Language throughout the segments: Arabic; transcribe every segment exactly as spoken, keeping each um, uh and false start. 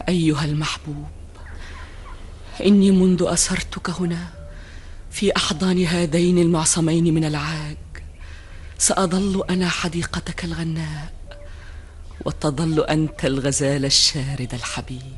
أيها المحبوب، إني منذ أسرتك هنا في أحضان هذين المعصمين من العاج سأظل أنا حديقتك الغناء، وتظل أنت الغزال الشارد الحبيب.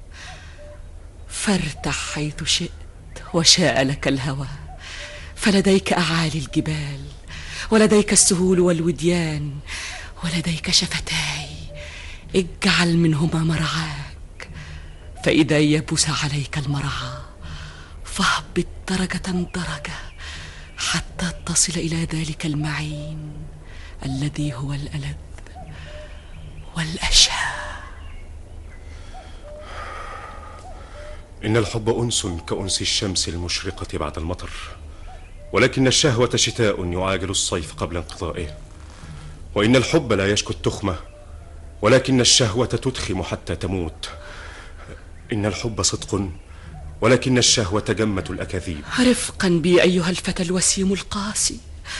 فارتح حيث شئت وشاء لك الهوى، فلديك أعالي الجبال، ولديك السهول والوديان، ولديك شفتاي اجعل منهما مرعاك. فإذا يبس عليك المرعى فاهبط درجة درجة حتى تصل إلى ذلك المعين الذي هو الألذ والأشهى. إن الحب أنس كأنس الشمس المشرقة بعد المطر، ولكن الشهوة شتاء يعاجل الصيف قبل انقضائه. وإن الحب لا يشكو التخمة، ولكن الشهوة تدخم حتى تموت. إن الحب صدق، ولكن الشهوة جمة الأكاذيب. رفقا بي أيها الفتى الوسيم القاسي،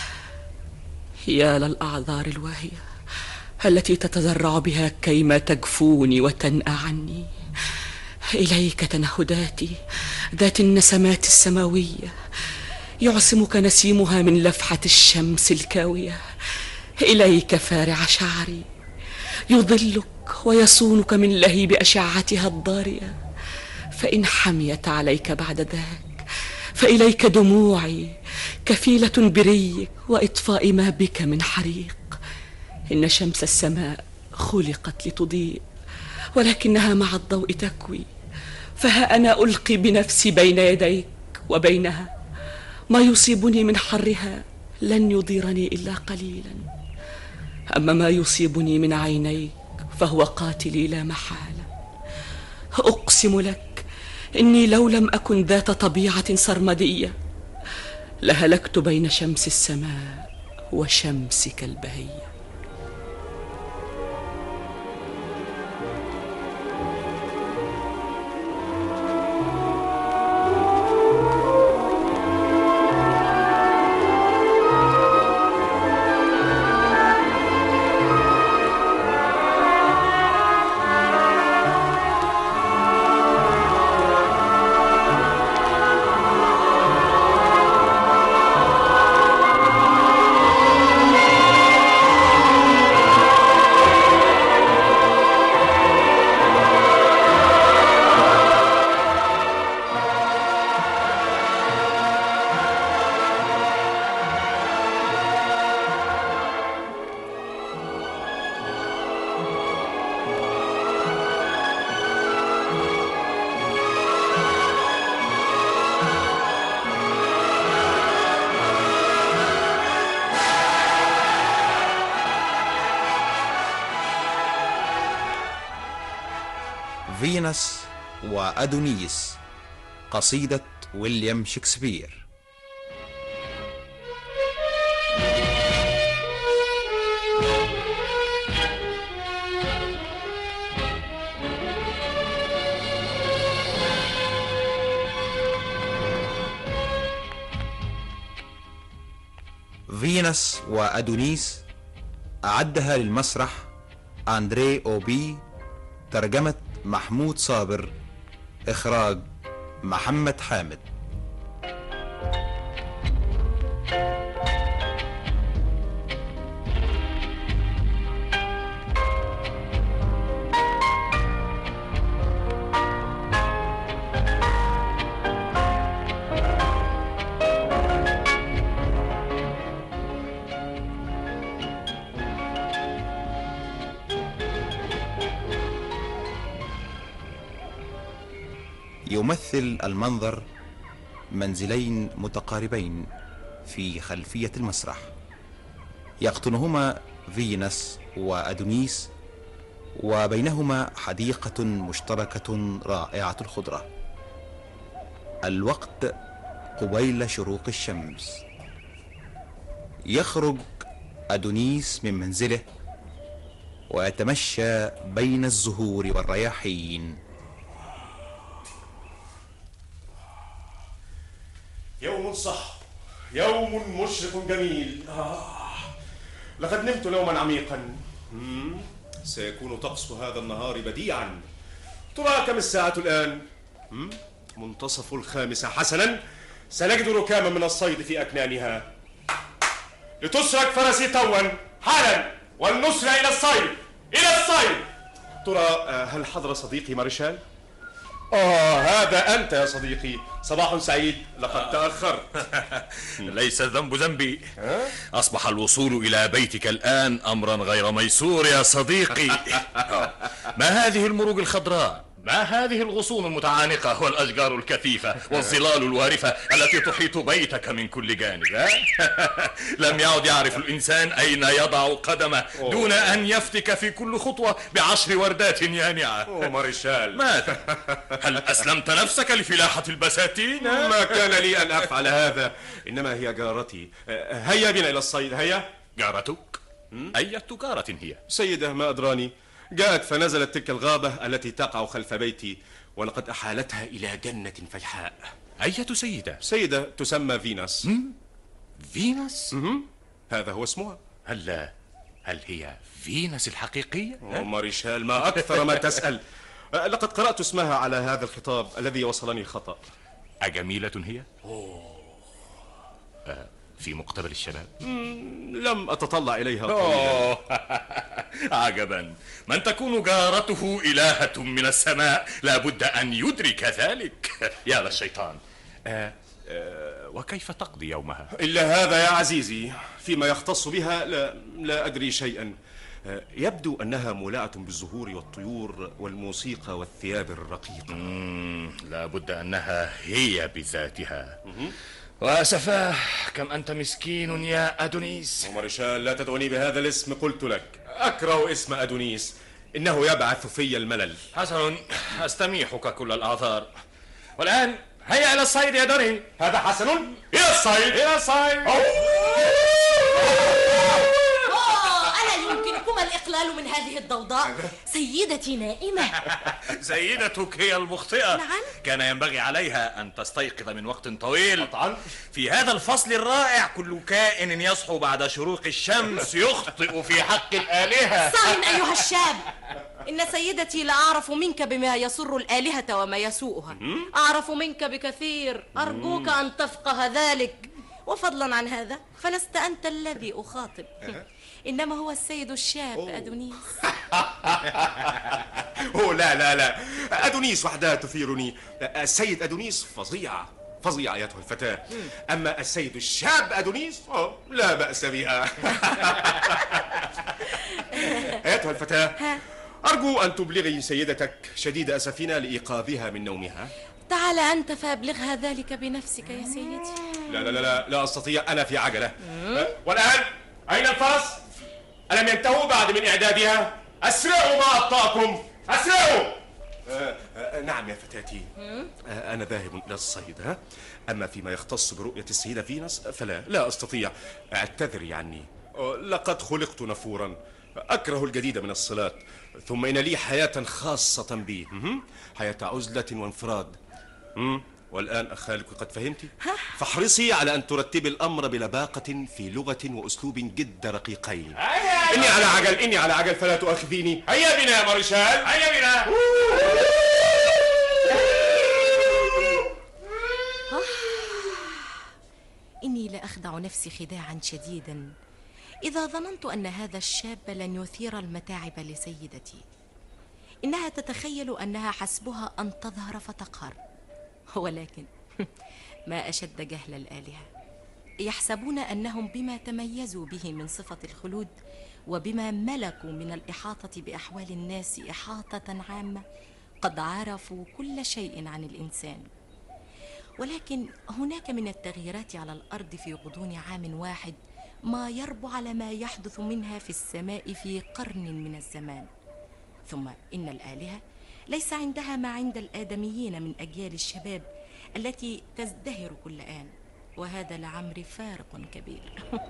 يا للأعذار الواهية التي تتذرع بها كيما تجفوني وتنأى عني. إليك تنهداتي ذات النسمات السماوية، يعصمك نسيمها من لفحة الشمس الكاوية. إليك فارع شعري يظلك ويصونك من لهيب أشعتها الضارية، فإن حميت عليك بعد ذاك فإليك دموعي كفيلة بريك وإطفاء ما بك من حريق. إن شمس السماء خلقت لتضيء، ولكنها مع الضوء تكوي، فها أنا ألقي بنفسي بين يديك وبينها. ما يصيبني من حرها لن يضيرني إلا قليلا، أما ما يصيبني من عينيك فهو قاتلي لا محالة. أقسم لك إني لو لم أكن ذات طبيعة سرمدية لهلكت بين شمس السماء وشمسك البهية. فينوس وأدونيس، قصيدة ويليام شكسبير. فينوس وأدونيس أعدها للمسرح أندري أوبي، ترجمة محمود صابر، إخراج محمد حامد. يمثل المنظر منزلين متقاربين في خلفية المسرح، يقطنهما فينوس وأدونيس، وبينهما حديقة مشتركة رائعة الخضرة. الوقت قبيل شروق الشمس. يخرج أدونيس من منزله ويتمشى بين الزهور والرياحين. يوم صح، يوم مشرق جميل. آه. لقد نمت نوما عميقا. مم. سيكون طقس هذا النهار بديعا، ترى كم الساعة الآن؟ منتصف الخامسة. حسنا، سنجد ركاما من الصيد في أكنانها. لتسرق فرسي توا حالا والنسر إلى الصيد، إلى الصيد. ترى هل حضر صديقي مارشال؟ آه هذا أنت يا صديقي، صباح سعيد. لقد تأخرت. ليس الذنب ذنبي. أصبح الوصول إلى بيتك الآن أمرا غير ميسور يا صديقي. ما هذه المروج الخضراء؟ ما هذه الغصون المتعانقة والأشجار الكثيفة والظلال الوارفة التي تحيط بيتك من كل جانب؟ لم يعد يعرف الإنسان أين يضع قدمه دون أن يفتك في كل خطوة بعشر وردات يانعة. أوه مارشال، ماذا؟ هل أسلمت نفسك لفلاحة البساتين؟ ما كان لي أن أفعل هذا، إنما هي جارتي. هيا بنا إلى الصيد. هيا. جارتك؟ أية جارة هي؟ سيدة ما أدراني، جاءت فنزلت تلك الغابة التي تقع خلف بيتي، ولقد أحالتها إلى جنة فيحاء. أية سيدة؟ سيدة تسمى فيناس. فيناس؟ مم. هذا هو اسمها. هل هل هي فيناس الحقيقية؟ مارشال، ما أكثر ما تسأل. لقد قرأت اسمها على هذا الخطاب الذي وصلني خطأ. أجميلة هي؟ أوه. أه في مقتبل الشباب؟ لم أتطلع إليها طويلا. عجبا، من تكون جارته إلهة من السماء لابد أن يدرك ذلك. يا للشيطان. أه أه وكيف تقضي يومها؟ إلا هذا يا عزيزي، فيما يختص بها لا, لا أدري شيئا. يبدو أنها مولعة بالزهور والطيور والموسيقى والثياب الرقيقة. لابد أنها هي بذاتها. وأسفاه، كم أنت مسكين يا أدونيس. مارشال، لا تدعوني بهذا الاسم، قلت لك أكره اسم أدونيس، إنه يبعث في الملل. حسن، أستميحك كل الأعذار. والآن هيا إلى الصيد يا دوني. هذا حسن. إلى الصيد، إلى الصيد. يمكنكما الإقلال من هذه الضوضاء؟ سيدتي نائمة. سيدتك هي المخطئة. نعم. كان ينبغي عليها أن تستيقظ من وقت طويل. طبعا. في هذا الفصل الرائع كل كائن يصحو بعد شروق الشمس يخطئ في حق الآلهة. صاع أيها الشاب، إن سيدتي لأعرف منك بما يسر الآلهة وما يسوءها. أعرف منك بكثير، أرجوك أن تفقه ذلك. وفضلا عن هذا فلست أنت الذي أخاطب، إنما هو السيد الشاب أوه. أدونيس. أوه لا لا لا، أدونيس وحدها تثيرني. السيد أدونيس فظيعة فظيعة أيتها الفتاة، أما السيد الشاب أدونيس أوه لا بأس بها. أيتها الفتاة، أرجو أن تبلغي سيدتك شديد أسفنا لإيقاظها من نومها. تعال أنت فأبلغها ذلك بنفسك يا سيدي. لا لا لا لا أستطيع، أنا في عجلة. والآن أين الفرس؟ ألم ينتهوا بعد من إعدادها؟ أسرعوا ما أبطأكم، أسرعوا. آه آه نعم يا فتاتي، آه أنا ذاهب إلى الصيد. ها؟ أما فيما يختص برؤية السيدة فيناس فلا لا أستطيع. اعتذري عني، لقد خلقت نفورا، أكره الجديد من الصلات، ثم إن لي حياة خاصة بي، حياة عزلة وانفراد. والآن أخالك قد فهمت، فاحرصي على أن ترتبي الأمر بلباقة في لغة وأسلوب جد رقيقين. إني على عجل، إني على عجل، فلا تؤاخذيني. هيا بنا يا مارشال، هيا بنا. إني لأخدع نفسي خداعا شديدا إذا ظننت أن هذا الشاب لن يثير المتاعب لسيدتي. إنها تتخيل أنها حسبها أن تظهر فتقهر، ولكن ما أشد جهل الآلهة. يحسبون أنهم بما تميزوا به من صفة الخلود وبما ملكوا من الإحاطة بأحوال الناس إحاطة عامة قد عرفوا كل شيء عن الإنسان. ولكن هناك من التغييرات على الأرض في غضون عام واحد ما يربو على ما يحدث منها في السماء في قرن من الزمان. ثم إن الآلهة ليس عندها ما عند الآدميين من أجيال الشباب التي تزدهر كل آن، وهذا لعمري فارق كبير.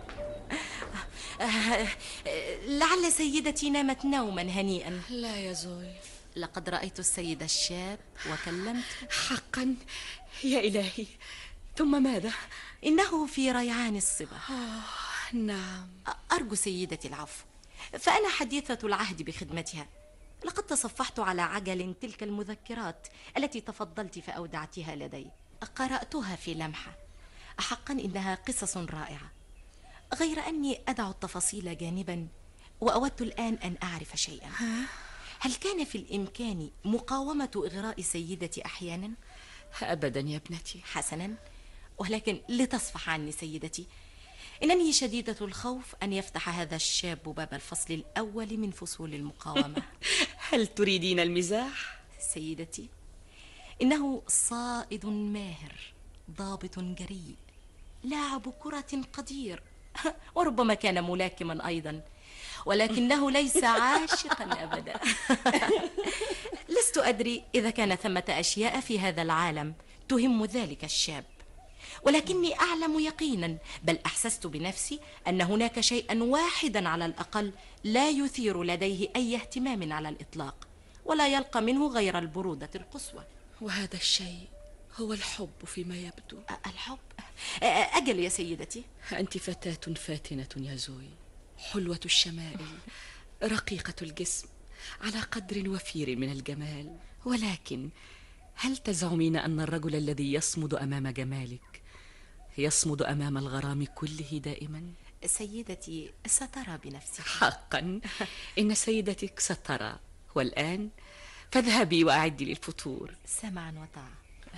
لعل سيدتي نامت نوما هنيئا. لا يا زوي، لقد رأيت السيد الشاب وكلمت. حقا يا إلهي، ثم ماذا؟ إنه في ريعان الصبا. آه نعم. أرجو سيدتي العفو، فأنا حديثة العهد بخدمتها، لقد تصفحت على عجل تلك المذكرات التي تفضلت فأودعتها لدي. قرأتها في لمحة. أحقا إنها قصص رائعة، غير أني أدع التفاصيل جانبا وأودت الآن أن أعرف شيئا. هل كان في الإمكان مقاومة إغراء سيدتي أحيانا؟ أبدا يا ابنتي. حسنا، ولكن لتصفح عني سيدتي، إنني شديدة الخوف أن يفتح هذا الشاب باب الفصل الأول من فصول المقاومة. هل تريدين المزاح؟ سيدتي، إنه صائد ماهر، ضابط جريء، لاعب كرة قدير، وربما كان ملاكما أيضا، ولكنه ليس عاشقا أبدا. لست أدري إذا كان ثمة أشياء في هذا العالم تهم ذلك الشاب، ولكني أعلم يقينا، بل أحسست بنفسي أن هناك شيئا واحدا على الأقل لا يثير لديه أي اهتمام على الإطلاق، ولا يلقى منه غير البرودة القصوى. وهذا الشيء هو الحب فيما يبدو. الحب؟ أجل يا سيدتي. أنت فتاة فاتنة يا زوي، حلوة الشمائل، رقيقة الجسم، على قدر وفير من الجمال، ولكن هل تزعمين أن الرجل الذي يصمد أمام جمالك يصمد أمام الغرام كله دائما؟ سيدتي، سترى بنفسك. حقا إن سيدتك سترى. والآن فاذهبي وأعدي للفطور. سمعا وطاعة.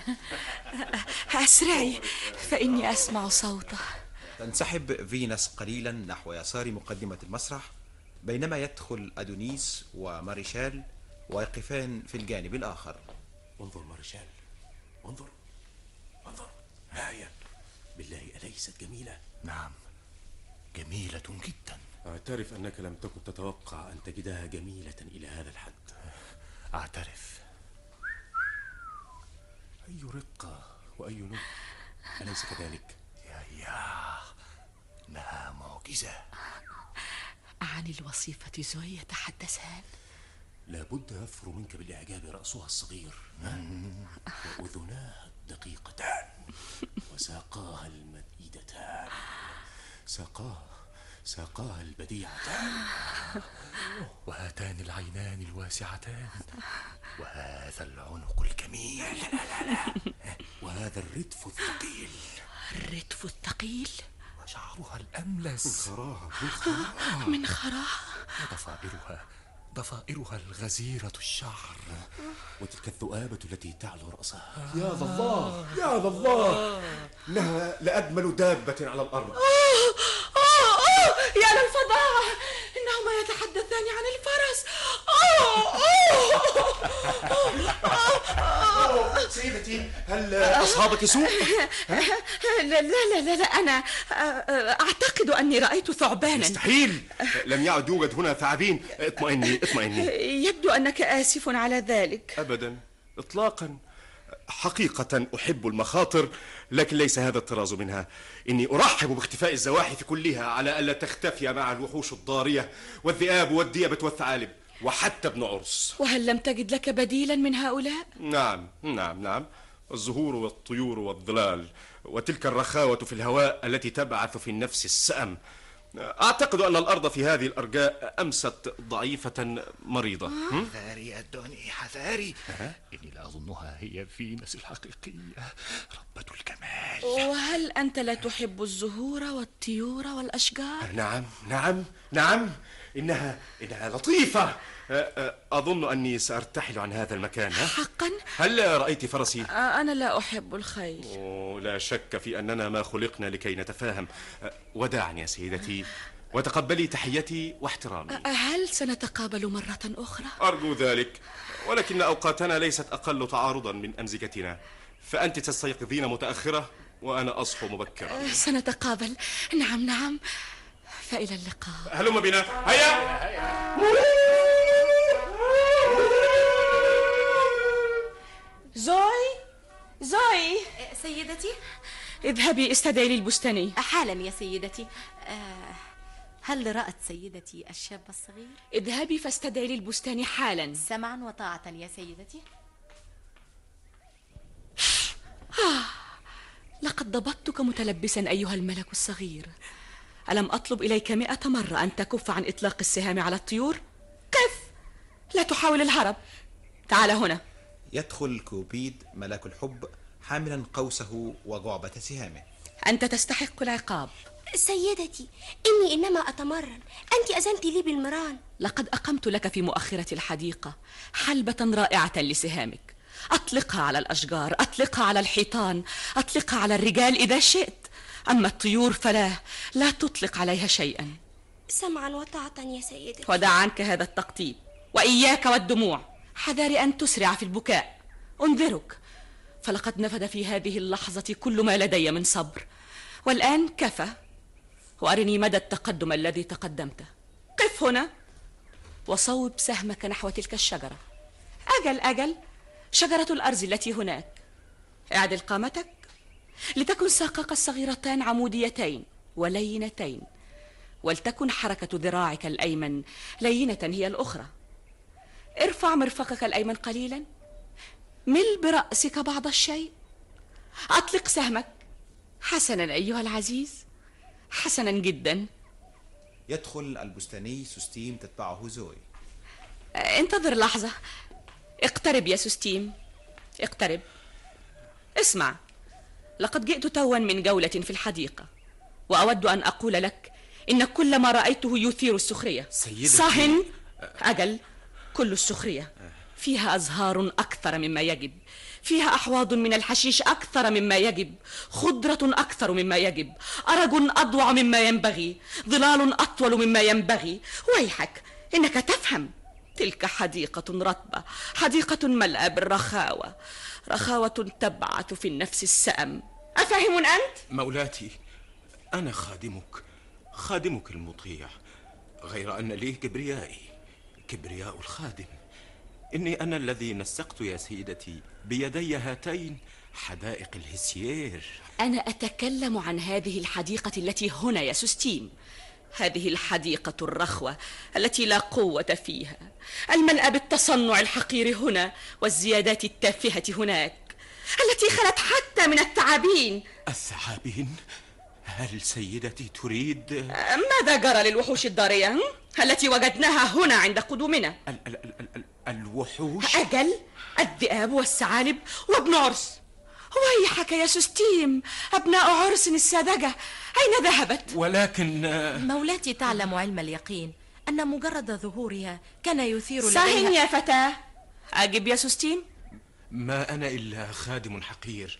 أسرعي فإني أسمع صوته. تنسحب فينس قليلا نحو يسار مقدمة المسرح، بينما يدخل أدونيس وماريشال ويقفان في الجانب الآخر. انظر مارشال، انظر انظر، ها هي بالله أليست جميلة؟ نعم، جميلة جدا. أعترف أنك لم تكن تتوقع أن تجدها جميلة إلى هذا الحد. أعترف. أي رقة وأي نور، أليس كذلك؟ يا يا إنها معجزة. عن الوصيفة زوي يتحدثان؟ لابد يفر منك بالإعجاب رأسها الصغير وأذناها الدقيقتان وساقاها المديدتان، ساقاها ساقاها البديعتان، وهاتان العينان الواسعتان، وهذا العنق الجميل، وهذا الردف الثقيل. الردف الثقيل؟ وشعرها الأملس. من خراها من خراها من خراها. وضفائرها ضفائرها الغزيرة الشعر، وتلك الذؤابة التي تعلو رأسها. يا ذا الله يا ذا الله، إنها لأجمل دابة على الأرض. آه آه آه يا للفظاعة، إنهما يتحدثان عن الفرس. آه آه سيدتي، هل أصابك سوء؟ لا لا لا لا، أنا أعتقد أني رأيت ثعبانا. مستحيل، لم يعد يوجد هنا ثعابين. اطمئني اطمئني. يبدو أنك آسف على ذلك. أبدا إطلاقا، حقيقة أحب المخاطر، لكن ليس هذا الطراز منها. إني أرحب باختفاء الزواحف كلها على ألا تختفي مع الوحوش الضارية والذئاب والديبة والثعالب وحتى ابن عرس. وهل لم تجد لك بديلا من هؤلاء؟ نعم نعم نعم، الزهور والطيور والظلال، وتلك الرخاوة في الهواء التي تبعث في النفس السأم. أعتقد أن الأرض في هذه الأرجاء أمست ضعيفة مريضة. حذاري يا دوني، حذاري. إني لا أظنها هي فينس الحقيقية، ربة الجمال. وهل أنت لا تحب الزهور والطيور والأشجار؟ نعم نعم نعم، إنها إنها لطيفة. أظن أني سأرتحل عن هذا المكان. حقا؟ هل رأيت فرسي؟ أنا لا أحب الخيل. أوه، لا شك في أننا ما خلقنا لكي نتفاهم. وداعني يا سيدتي، وتقبلي تحيتي واحترامي. هل سنتقابل مرة أخرى؟ أرجو ذلك، ولكن أوقاتنا ليست أقل تعارضا من أمزجتنا، فأنت تستيقظين متأخرة وأنا أصحو مبكرا. سنتقابل، نعم نعم، فإلى اللقاء. هلم بنا، هيا. زوي زوي، سيدتي، اذهبي استدعي لي البستاني حالا يا سيدتي. آه هل رأت سيدتي الشاب الصغير؟ اذهبي فاستدعي لي البستاني حالا. سمعا وطاعة يا سيدتي. آه. لقد ضبطتك متلبسا أيها الملك الصغير. ألم أطلب إليك مئة مرة أن تكف عن إطلاق السهام على الطيور؟ قف، لا تحاول الهرب، تعال هنا. يدخل كوبيد ملاك الحب حاملا قوسه وجعبة سهامه. أنت تستحق العقاب. سيدتي، إني إنما أتمرن، أنت أذنت لي بالمران. لقد أقمت لك في مؤخرة الحديقة حلبة رائعة لسهامك، أطلقها على الأشجار، أطلقها على الحيطان، أطلقها على الرجال إذا شئت، أما الطيور فلا لا تطلق عليها شيئا. سمعا وطاعة يا سيدتي. ودع عنك هذا التقطيب، وإياك والدموع، حذار أن تسرع في البكاء. أنذرك، فلقد نفد في هذه اللحظة كل ما لدي من صبر، والآن كفى، وأرني مدى التقدم الذي تقدمته. قف هنا وصوب سهمك نحو تلك الشجرة. أجل أجل، شجرة الأرز التي هناك. اعدل قامتك لتكن ساقاك الصغيرتان عموديتين ولينتين، ولتكن حركة ذراعك الأيمن لينة هي الأخرى. ارفع مرفقك الأيمن قليلا، مل برأسك بعض الشيء، أطلق سهمك. حسنا أيها العزيز، حسنا جدا. يدخل البستاني سوستيم تتبعه زوي. انتظر لحظة. اقترب يا سوستيم، اقترب. اسمع، لقد جئت توا من جولة في الحديقة، وأود أن أقول لك إن كل ما رأيته يثير السخرية. سيدتي. صهن. أجل، كل السخرية. فيها أزهار أكثر مما يجب، فيها أحواض من الحشيش أكثر مما يجب، خضرة أكثر مما يجب، أرج أضوع مما ينبغي، ظلال أطول مما ينبغي. ويحك، إنك تفهم، تلك حديقة رطبة، حديقة ملأى بالرخاوة، رخاوة تبعث في النفس السأم. أفهم أنت؟ مولاتي، أنا خادمك، خادمك المطيع، غير أن لي كبريائي، كبرياء الخادم. إني أنا الذي نسقت يا سيدتي بيدي هاتين حدائق الهسيير. أنا أتكلم عن هذه الحديقة التي هنا يا سوستيم، هذه الحديقة الرخوة التي لا قوة فيها، الملأى بالتصنع الحقير هنا والزيادات التافهة هناك، التي خلت حتى من الثعابين. الثعابين؟ هل سيدتي تريد؟ ماذا جرى للوحوش الضارية التي وجدناها هنا عند قدومنا؟ ال ال ال ال الوحوش؟ أجل، الذئاب والثعالب وابن عرس. ويحك يا سوستيم، أبناء عرس الساذجة أين ذهبت؟ ولكن مولاتي تعلم علم اليقين أن مجرد ظهورها كان يثير صحيح لديها. يا فتاة، أجب يا سوستيم. ما أنا إلا خادم حقير،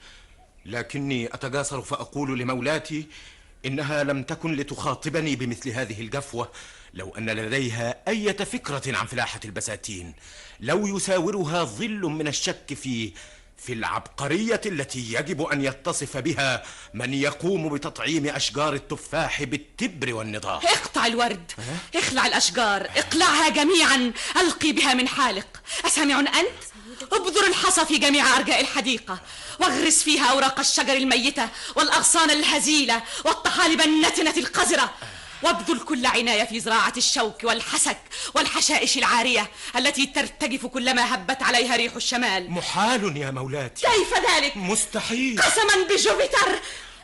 لكني أتجاسر فأقول لمولاتي إنها لم تكن لتخاطبني بمثل هذه الجفوة لو أن لديها أي فكرة عن فلاحة البساتين، لو يساورها ظل من الشك في في العبقرية التي يجب أن يتصف بها من يقوم بتطعيم أشجار التفاح بالتبر والنضاح. اقطع الورد، اخلع الأشجار، اقلعها جميعا، ألقي بها من حالق. أسامع أنت؟ ابذر الحصى في جميع أرجاء الحديقة، واغرس فيها أوراق الشجر الميتة والأغصان الهزيلة والطحالب النتنة القذرة، وابذل كل عناية في زراعة الشوك والحسك والحشائش العارية التي ترتجف كلما هبت عليها ريح الشمال. محال يا مولاتي. كيف ذلك؟ مستحيل. قسما بجوبيتر.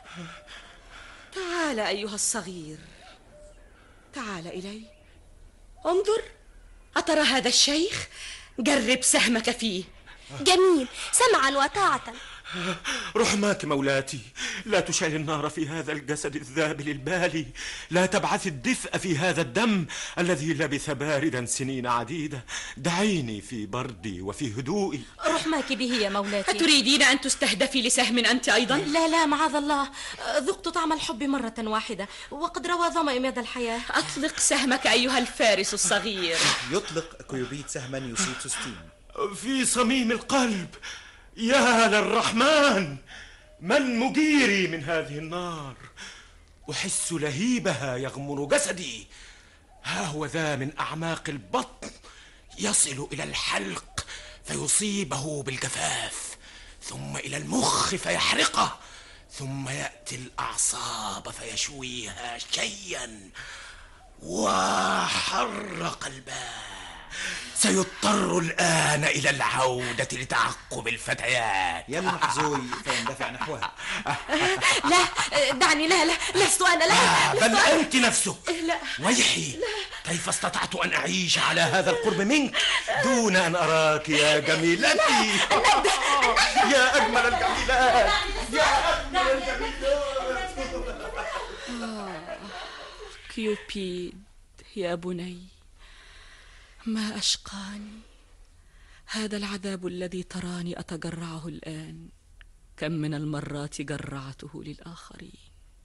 تعال أيها الصغير، تعال إلي، انظر، أترى هذا الشيخ؟ جرب سهمك فيه. جميل، سمعا وطاعة. رحماك مولاتي، لا تشعل النار في هذا الجسد الذابل البالي، لا تبعث الدفء في هذا الدم الذي لبث باردا سنين عديدة. دعيني في بردي وفي هدوئي. رحماك به يا مولاتي. أتريدين أن تستهدفي لسهم أنت أيضا؟ لا لا معاذ الله، ذقت طعم الحب مرة واحدة وقد روى ظمأ مدى الحياة. أطلق سهمك أيها الفارس الصغير. يطلق كيوبيد سهما يصيب سوستيم في صميم القلب. يا للرحمن، من مجيري من هذه النار؟ أحس لهيبها يغمر جسدي. ها هو ذا من أعماق البطن يصل إلى الحلق فيصيبه بالجفاف، ثم إلى المخ فيحرقه، ثم يأتي الأعصاب فيشويها شيئا وحر قلباه. سيضطر الآن إلى العودة لتعقب الفتيات. يلمح زوي فيندفع نحوها. لا دعني، لا لا لست أنا، لا آه لست بل أنا. أنت نفسك. لا ويحي، كيف استطعت أن أعيش على هذا القرب منك دون أن أراك يا جميلتي؟ يا أجمل الجميلات، يا أجمل الجميلات. آه كيوبيد يا بني، ما أشقاني هذا العذاب الذي تراني أتجرعه الآن. كم من المرات جرعته للآخرين.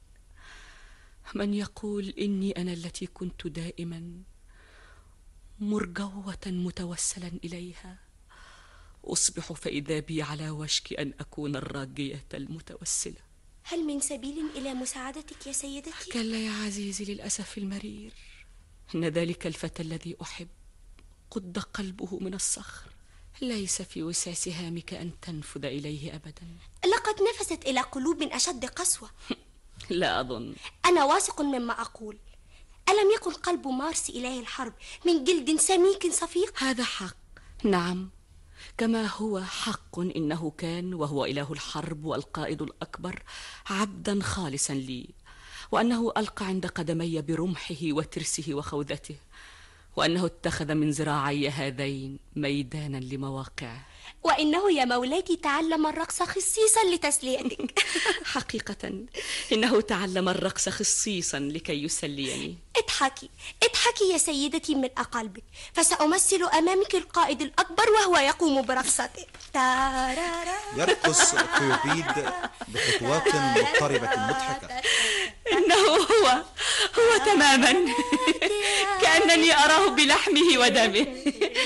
من يقول إني أنا التي كنت دائما مرجوة متوسلا إليها، أصبح فإذا بي على وشك أن أكون الراجية المتوسلة. هل من سبيل إلى مساعدتك يا سيدتي؟ كلا يا عزيزي، للأسف المرير إن ذلك الفتى الذي أحب قد قلبه من الصخر. ليس في وسع سهامك أن تنفذ إليه أبدا. لقد نفست إلى قلوب أشد قسوة. لا أظن. أنا واثق مما أقول. ألم يكن قلب مارس إله الحرب من جلد سميك صفيق؟ هذا حق، نعم، كما هو حق إنه كان وهو إله الحرب والقائد الأكبر عبدا خالصا لي، وأنه ألقى عند قدمي برمحه وترسه وخوذته، وأنه اتخذ من ذراعي هذين ميدانا لمواقعه، وإنه يا مولاتي تعلم الرقص خصيصا لتسليتك. حقيقة إنه تعلم الرقص خصيصا لكي يسليني. اضحكي اضحكي يا سيدتي من قلبك، فسأمثل أمامك القائد الأكبر وهو يقوم برقصته. تارارا. يرقص كيوبيد بخطوات مضطربة مضحكة. إنه هو هو تماما، كأنني أراه بلحمه ودمه.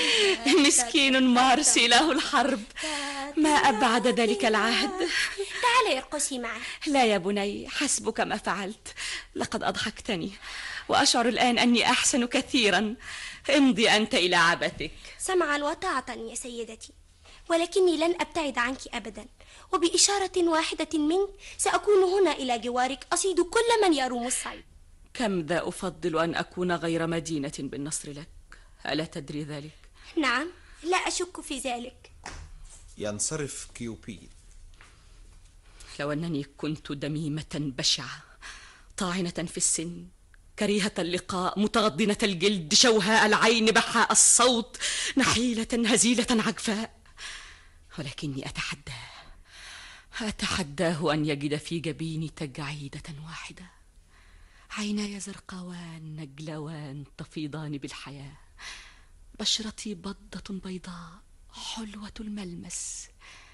مسكين مارس إله الحرب، ما أبعد ذلك العهد. تعالي ارقصي معي. لا يا بني، حسبك ما فعلت، لقد أضحكتني وأشعر الآن أني أحسن كثيرا. امضي أنت إلى عبثك. سمعا وطاعة يا سيدتي، ولكني لن أبتعد عنك أبدا، وبإشارة واحدة منك سأكون هنا إلى جوارك أصيد كل من يروم الصيد. كم ذا أفضل أن أكون غير مدينة بالنصر لك، ألا تدري ذلك؟ نعم، لا أشك في ذلك. ينصرف كيوبيد. لو أنني كنت دميمة بشعة، طاعنة في السن، كريهة اللقاء، متغضنة الجلد، شوهاء العين، بحاء الصوت، نحيلة هزيلة عجفاء، ولكني أتحداه أتحداه أن يجد في جبيني تجعيدة واحدة. عيناي زرقاوان نجلوان تفيضان بالحياة، بشرتي بضة بيضاء حلوة الملمس،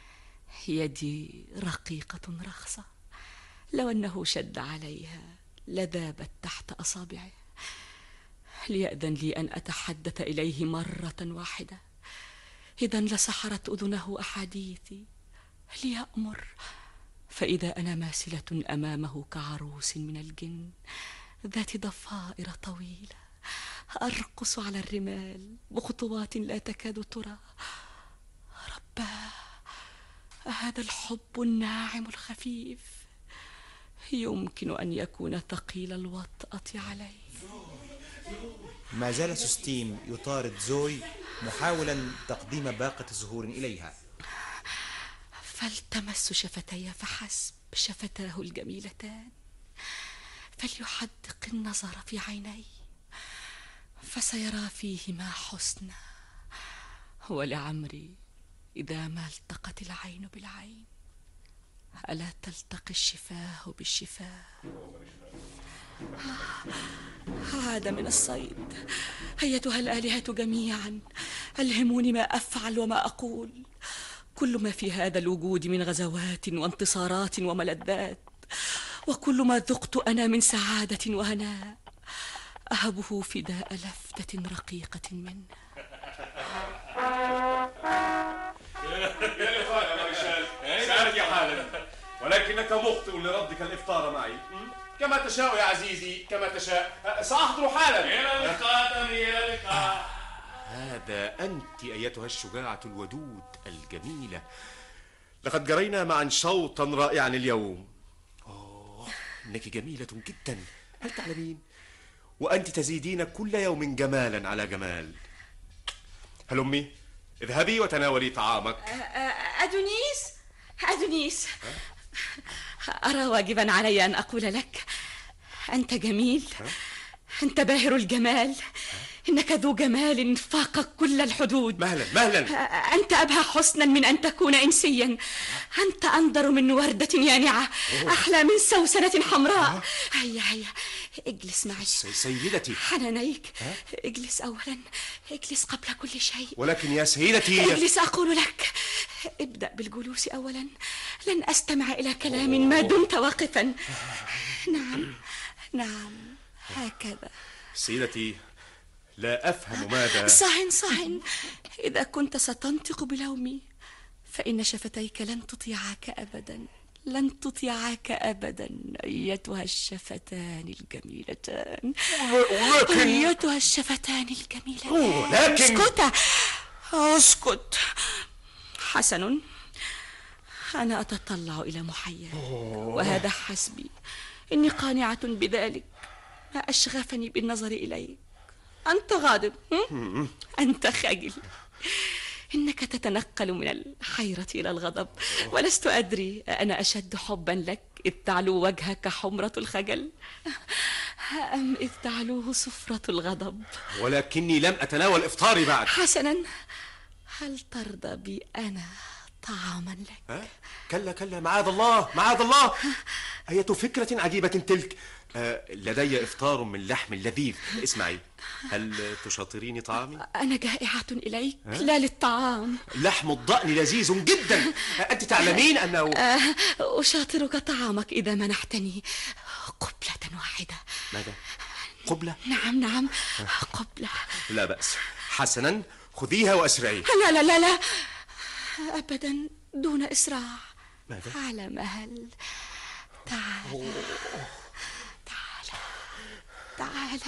يدي رقيقة رخصة، لو أنه شد عليها لذابت تحت أصابعه. ليأذن لي أن أتحدث إليه مرة واحدة، إذن لسحرت أذنه أحاديثي. ليأمر، فإذا أنا ماسلة أمامه كعروس من الجن ذات ضفائر طويلة، أرقص على الرمال بخطوات لا تكاد ترى. رباه، هذا الحب الناعم الخفيف يمكن أن يكون ثقيل الوطأة عليه. ما زال سوستيم يطارد زوي محاولا تقديم باقة زهور إليها. فلتمس شفتي فحسب، شفتاه الجميلتان، فليحدق النظر في عيني فسيرى فيهما حسنا. ولعمري إذا ما التقت العين بالعين ألا تلتقي الشفاه بالشفاه. عاد من الصيد. أيتها الآلهة جميعا، ألهموني ما أفعل وما أقول. كل ما في هذا الوجود من غزوات وانتصارات وملذات، وكل ما ذقت أنا من سعادة وهناء، أهبه فداء لفتة رقيقة منه. يا لقاء يا مارشال، سأرجع حالا، ولكنك مخطئ لردك الإفطار معي. كما تشاء يا عزيزي، كما تشاء، سأحضر حالا. إلى اللقاء إلى اللقاء. هذا أنت أيتها الشجاعة الودود الجميلة، لقد جرينا معا شوطا رائعا اليوم. أوه، إنك جميلة جدا، هل تعلمين؟ وأنت تزيدين كل يوم جمالا على جمال. هلمي اذهبي وتناولي طعامك. أدونيس أدونيس، أرى واجبا علي أن أقول لك أنت جميل، أنت باهر الجمال، إنك ذو جمال فاق كل الحدود. مهلا مهلا. أنت أبهى حسنا من أن تكون إنسيا، أنت أنظر من وردة يانعة، أحلى من سوسنة حمراء. هيا هيا اجلس معي سيدتي. حنانيك، اجلس أولا، اجلس قبل كل شيء. ولكن يا سيدتي. اجلس أقول لك، ابدأ بالجلوس أولا، لن أستمع إلى كلام ما دمت واقفا. نعم نعم هكذا. سيدتي لا أفهم ماذا. صحن صحن، إذا كنت ستنطق بلومي فإن شفتيك لن تطيعك أبدا، لن تطيعك أبدا أيتها الشفتان الجميلتان. ولكن أيتها الشفتان الجميلتان. لكن اسكت اسكت. حسن، أنا أتطلع إلى محيا وهذا حسبي، إني قانعة بذلك. ما أشغفني بالنظر إليك. أنت غاضب، أنت خجل، إنك تتنقل من الحيرة إلى الغضب، ولست أدري أنا أشد حبا لك إذ تعلو وجهك حمرة الخجل أم إذ تعلوه صفرة الغضب. ولكني لم أتناول إفطاري بعد. حسنا، هل ترضى بي أنا طعاما لك؟ أه؟ كلا كلا، معاذ الله معاذ الله. أية فكرة عجيبة تلك. أه لدي إفطار من لحم لذيذ. اسمعي، هل تشاطريني طعامي؟ أنا جائعة إليك. أه؟ لا للطعام. لحم الضأن لذيذ جدا. أنت تعلمين أنه أه أشاطرك طعامك إذا منحتني قبلة واحدة. ماذا؟ قبلة؟ نعم نعم قبلة. لا بأس. حسنا، خذيها وأسرعي. لا لا لا لا أبدا، دون إسراع. ماذا؟ على مهل. تعال تعال تعال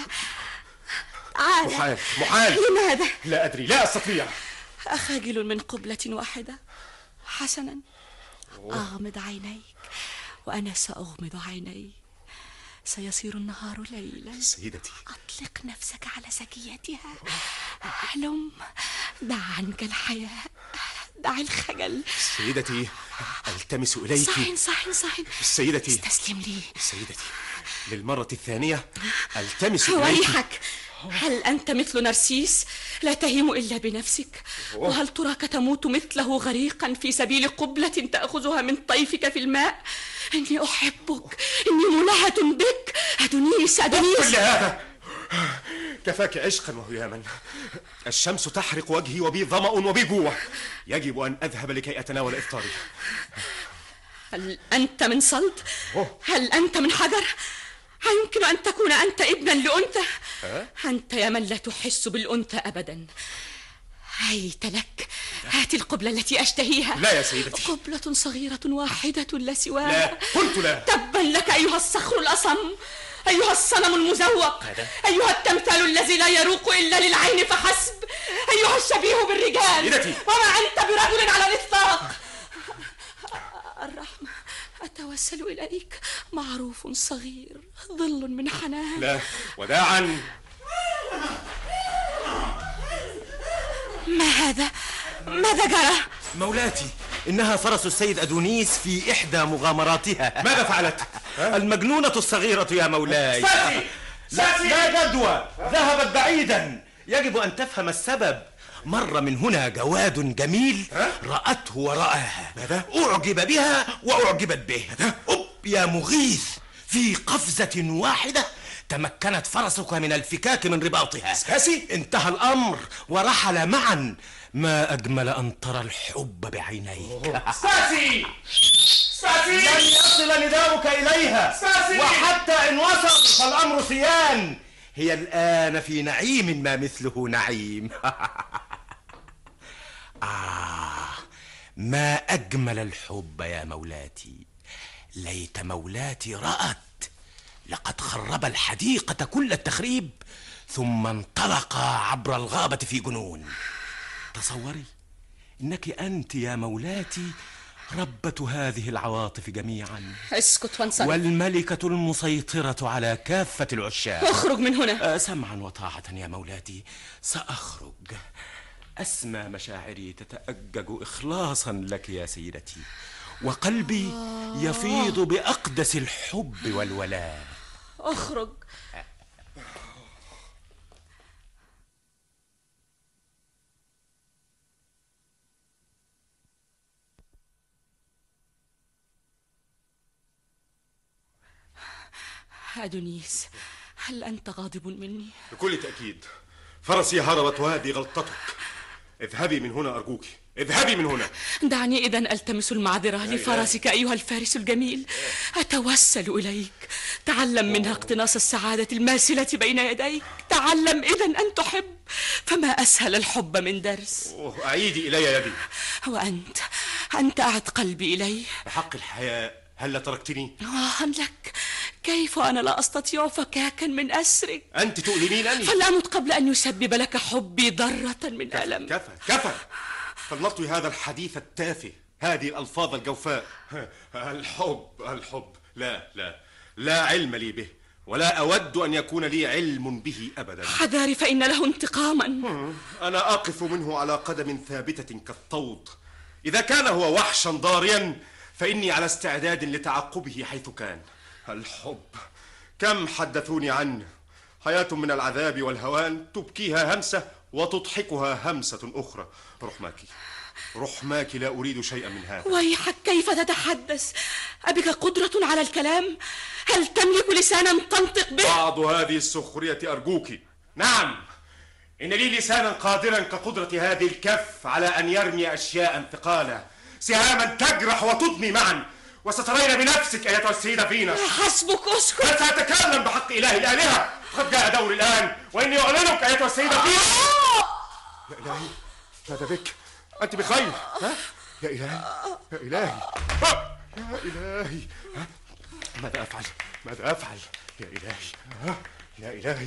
تعال. محال محال. لماذا؟ لا أدري، لا أستطيع. أخجل من قبلة واحدة. حسنا، أغمض عينيك وأنا سأغمض عيني. سيصير النهار ليلا. سيدتي، أطلق نفسك على سجيتها. أحلم، دع عنك الحياة، دع الخجل. سيدتي، ألتمس إليك. صحن صحن صحن. سيدتي، استسلم لي. سيدتي، للمرة الثانية ألتمس إليك. ويحك، هل أنت مثل نرسيس لا تهيم إلا بنفسك؟ وهل تراك تموت مثله غريقا في سبيل قبلة تأخذها من طيفك في الماء؟ إني أحبك، إني ملهة بك. أدونيس أدونيس. كل هذا كفاك عشقا وهياما. الشمس تحرق وجهي وبي ظمأ وبي جوع. يجب أن أذهب لكي أتناول إفطاري. هل أنت من صلب؟ هل أنت من حجر؟ يمكن أن تكون أنت ابنا لأنثى؟ أنت يا من لا تحس بالأنثى أبدا. هيت لك، هات القبلة التي أشتهيها. لا يا سيدتي. قبلة صغيرة واحدة لا سواها. لا، قلت لا. تبا لك أيها الصخر الأصم، أيها الصنم المزوق، أيها التمثال الذي لا يروق إلا للعين فحسب، أيها الشبيه بالرجال. سيدتي. وما أنت برجل على الإطلاق. الرحمة، أتوسل إليك، معروف صغير، ظل من حنان. لا، وداعا. ما هذا؟ ماذا جرى؟ مولاتي، إنها فرس السيد أدونيس في إحدى مغامراتها. ماذا فعلت؟ المجنونة الصغيرة يا مولاي. ساتي لا, لا جدوى، ذهبت بعيدا. يجب أن تفهم السبب. مر من هنا جواد جميل، رأته ورآها. ماذا؟ أعجب بها وأعجبت به. أب يا مغيث، في قفزة واحدة تمكنت فرسك من الفكاك من رباطها. سكاسي؟ انتهى الأمر ورحل معا. ما أجمل أن ترى الحب بعينيك. ساسي ساسي، لن يصل نداؤك إليها. ساسي، وحتى إن وصل فالأمر سيان. هي الآن في نعيم ما مثله نعيم. آه، ما أجمل الحب يا مولاتي. ليت مولاتي رأت. لقد خرب الحديقة كل التخريب، ثم انطلق عبر الغابة في جنون. تصوري، إنك أنت يا مولاتي ربة هذه العواطف جميعا. اسكت وانصرف. والملكة المسيطرة على كافة العشاق. اخرج من هنا. آه، سمعا وطاعة يا مولاتي، سأخرج. أسمى مشاعري تتأجج إخلاصا لك يا سيدتي، وقلبي يفيض بأقدس الحب والولاء. اخرج. أدونيس، هل أنت غاضب مني؟ بكل تأكيد. فرسي هربت وهذه غلطتك. اذهبي من هنا أرجوك، اذهبي من هنا. دعني إذن ألتمس المعذرة لفرسك أيها الفارس الجميل. أتوسل إليك، تعلم منها اقتناص السعادة الماثلة بين يديك. تعلم إذن أن تحب، فما أسهل الحب من درس. أعيدي إلي يدي. وأنت أنت أعد قلبي إلي. بحق الحياء هل لا تركتني؟ آه لك، كيف أنا لا أستطيع فكاكا من أسرك؟ أنت تؤلمينني. فلأمت قبل أن يسبب لك حبي ذرة من كفى ألم. كفى كفى، فلنطوي هذا الحديث التافه، هذه الألفاظ الجوفاء. الحب الحب، لا لا لا علم لي به، ولا أود أن يكون لي علم به أبدا. حذاري فإن له انتقاما. أنا أقف منه على قدم ثابتة كالطود. إذا كان هو وحشا ضاريا فإني على استعداد لتعقبه حيث كان. الحب كم حدثوني عنه، حياة من العذاب والهوان تبكيها همسة وتضحكها همسة أخرى. رحماك رحماك، لا أريد شيئا من هذا. ويحك، كيف تتحدث؟ أبك قدرة على الكلام؟ هل تملك لسانا تنطق به؟ بعض هذه السخرية أرجوك. نعم، إن لي لسانا قادرا كقدرة هذه الكف على أن يرمي أشياء ثقالة، سهاما تجرح وتدمي معا. وسترين بنفسك أيتها السيدة فينوس. حسبك، اسكت. هل سأتكلم بحق إله الآلهة؟ قد جاء دوري الآن، وإني أعلنك أيتها السيدة فينوس. يا إلهي، ماذا بك؟ أنت بخير؟ ها؟ يا إلهي يا إلهي يا إلهي، ها؟ ماذا أفعل؟ ماذا أفعل؟ يا إلهي ها؟ يا إلهي،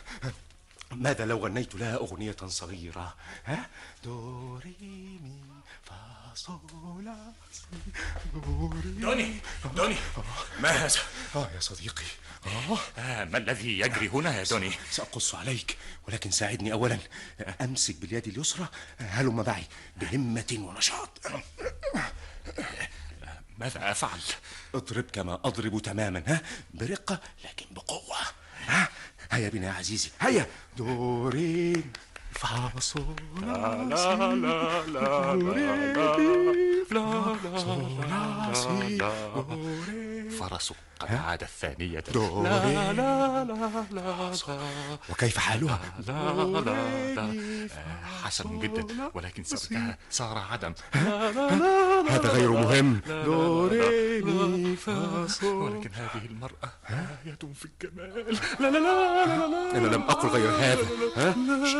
ماذا لو غنيت لها أغنية صغيرة؟ ها؟ دو ري مي فا صول لا سي دو ري. دوني دوني، ما هذا؟ آه يا صديقي. آه. آه ما الذي يجري هنا يا دوني؟ سأقص عليك، ولكن ساعدني أولا. أمسك باليد اليسرى، هلم معي بهمة ونشاط. ماذا أفعل؟ اضرب كما أضرب تماما، ها؟ برقة لكن بقوة. ها؟ هيا بنا يا عزيزي، هيا. دورين فا صول لا لا لا لا لا لا. فرسك قد عاد الثانية. لا لا لا لا. وكيف حالها؟ لا لا لا، حسن جدا، ولكن سبتها صار عدم. هذا غير مهم. دو ري مي فا صول. ولكن هذه المرأة آية في الجمال. لا لا لا لا لا، أنا لم أقل غير هذا. ها؟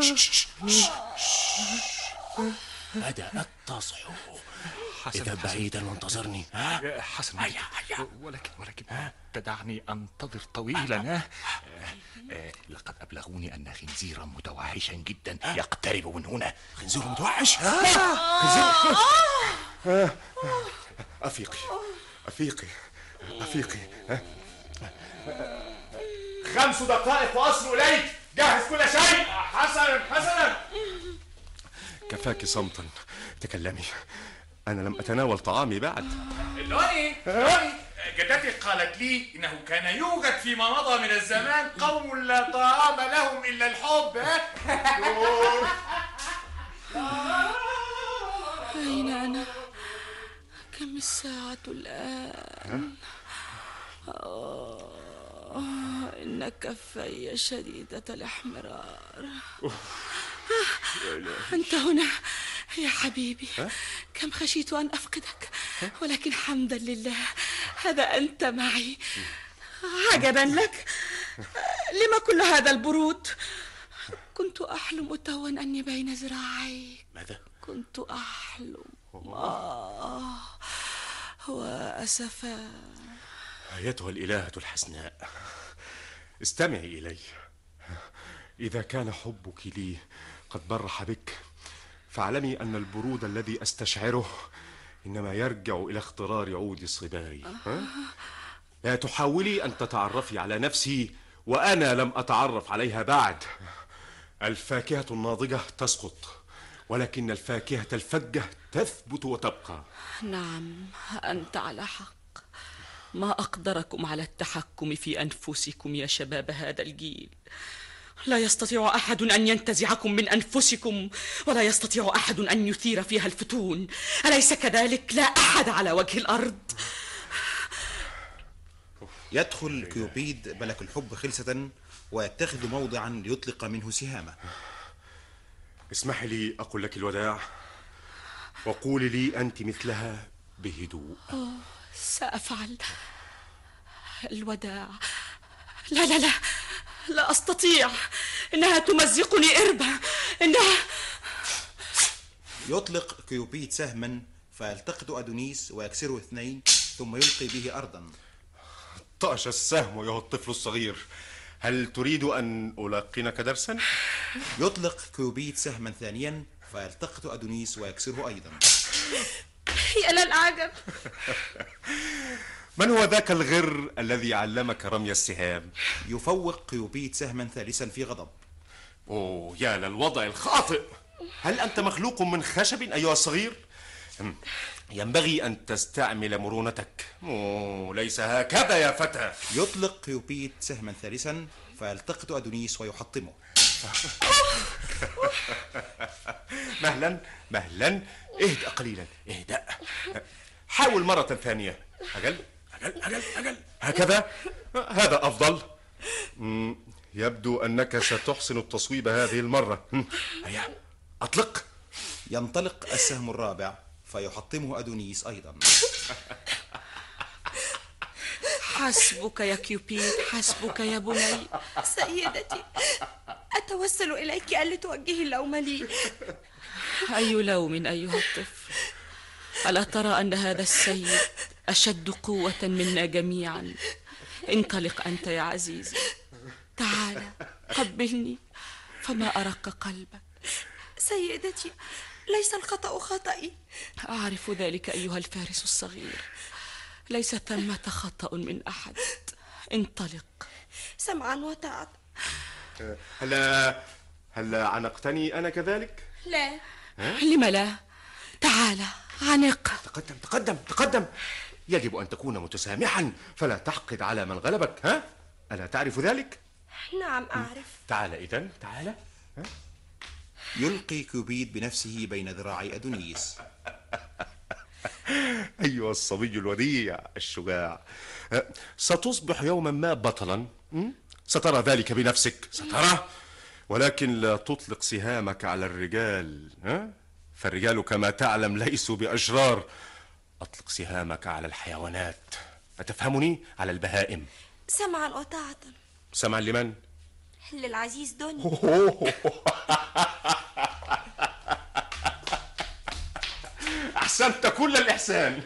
بدأت تصحو. إذا بعيدا وانتظرني. حسن، ولكن ولكن تدعني أنتظر طويلا. لقد أبلغوني أن خنزيرا متوحشا جدا يقترب من هنا. خنزير متوحش؟ خنزير. أفيقي أفيقي أفيقي. خمس دقائق وأصل إليك. جهز كل شيء. حسنا حسنا. كفاك صمتا، تكلمي. أنا لم أتناول طعامي بعد. دوني دوني، جدتي قالت لي إنه كان يوجد فيما مضى من الزمان قوم لا طعام لهم إلا الحب. أين أنا؟ كم الساعة الآن؟ آه، إن كفي شديدة الاحمرار. أنت هنا يا حبيبي. كم خشيت أن أفقدك، ولكن حمدا لله هذا أنت معي. عجبا لك، لما كل هذا البرود؟ كنت أحلم توا أني بين ذراعيك. ماذا؟ كنت أحلم. آه وأسفا. أيتها الإلهة الحسناء، استمعي إلي. إذا كان حبك لي قد برح بك، فاعلمي أن البرود الذي أستشعره إنما يرجع إلى اخترار عود صباي. لا تحاولي أن تتعرفي على نفسي وأنا لم أتعرف عليها بعد. الفاكهة الناضجة تسقط، ولكن الفاكهة الفجة تثبت وتبقى. نعم، أنت على حق. ما أقدركم على التحكم في أنفسكم يا شباب هذا الجيل. لا يستطيع أحد أن ينتزعكم من أنفسكم، ولا يستطيع أحد أن يثير فيها الفتون. أليس كذلك؟ لا أحد على وجه الأرض. يدخل كيوبيد ملك الحب خلسة ويتخذ موضعا ليطلق منه سهامه. اسمحي لي أقول لك الوداع، وقولي لي أنت مثلها بهدوء. أوه، سأفعل. الوداع. لا لا لا لا أستطيع، إنها تمزقني إربة. إنها. يطلق كيوبيد سهما فيلتقط أدونيس ويكسره اثنين ثم يلقي به أرضا. طاش السهم أيها الطفل الصغير، هل تريد أن ألقنك درسا؟ يطلق كيوبيد سهما ثانيا فيلتقط أدونيس ويكسره أيضا. يا للعجب. من هو ذاك الغر الذي علمك رمي السهام؟ يفوق كيوبيد سهما ثالثا في غضب. أوه يا للوضع الخاطئ، هل أنت مخلوق من خشب أيها الصغير؟ ينبغي أن تستعمل مرونتك. أوه ليس هكذا يا فتى. يطلق كيوبيد سهما ثالثا فيلتقط أدونيس ويحطمه. مهلا مهلا، اهدأ قليلا، اهدأ. حاول مرة ثانية. أجل أجل أجل أجل، هكذا، هذا أفضل. يبدو أنك ستحسن التصويب هذه المرة. هيا أطلق. ينطلق السهم الرابع فيحطمه أدونيس أيضا. حسبك يا كيوبيد، حسبك يا بني. سيدتي، أتوسل إليك ألا توجهي اللوم لي. أي لوم أيها الطفل؟ ألا ترى أن هذا السيد أشد قوة منا جميعا؟ انطلق أنت يا عزيزي، تعال قبلني فما أرق قلبك. سيدتي، ليس الخطأ خطئي. أعرف ذلك أيها الفارس الصغير، ليس ثمة خطأ من أحد. انطلق. سمعا وطاعة. هلا هلا عنقتني أنا كذلك؟ لا. لم لا؟ تعال عنق. تقدم تقدم تقدم. يجب أن تكون متسامحا، فلا تحقد على من غلبك. ها؟ ألا تعرف ذلك؟ نعم أعرف. تعال إذن، تعال. ها؟ يلقي كيوبيد بنفسه بين ذراعي أدونيس. أيها الصبي الوديع الشجاع، ستصبح يوما ما بطلا. سترى ذلك بنفسك، سترى. ولكن لا تطلق سهامك على الرجال، ها؟ فالرجال كما تعلم ليسوا بأشرار. أطلق سهامك على الحيوانات، أتفهمني؟ على البهائم. سمعا وطاعة. سمعا لمن؟ للعزيز دوني. أحسنت كل الإحسان.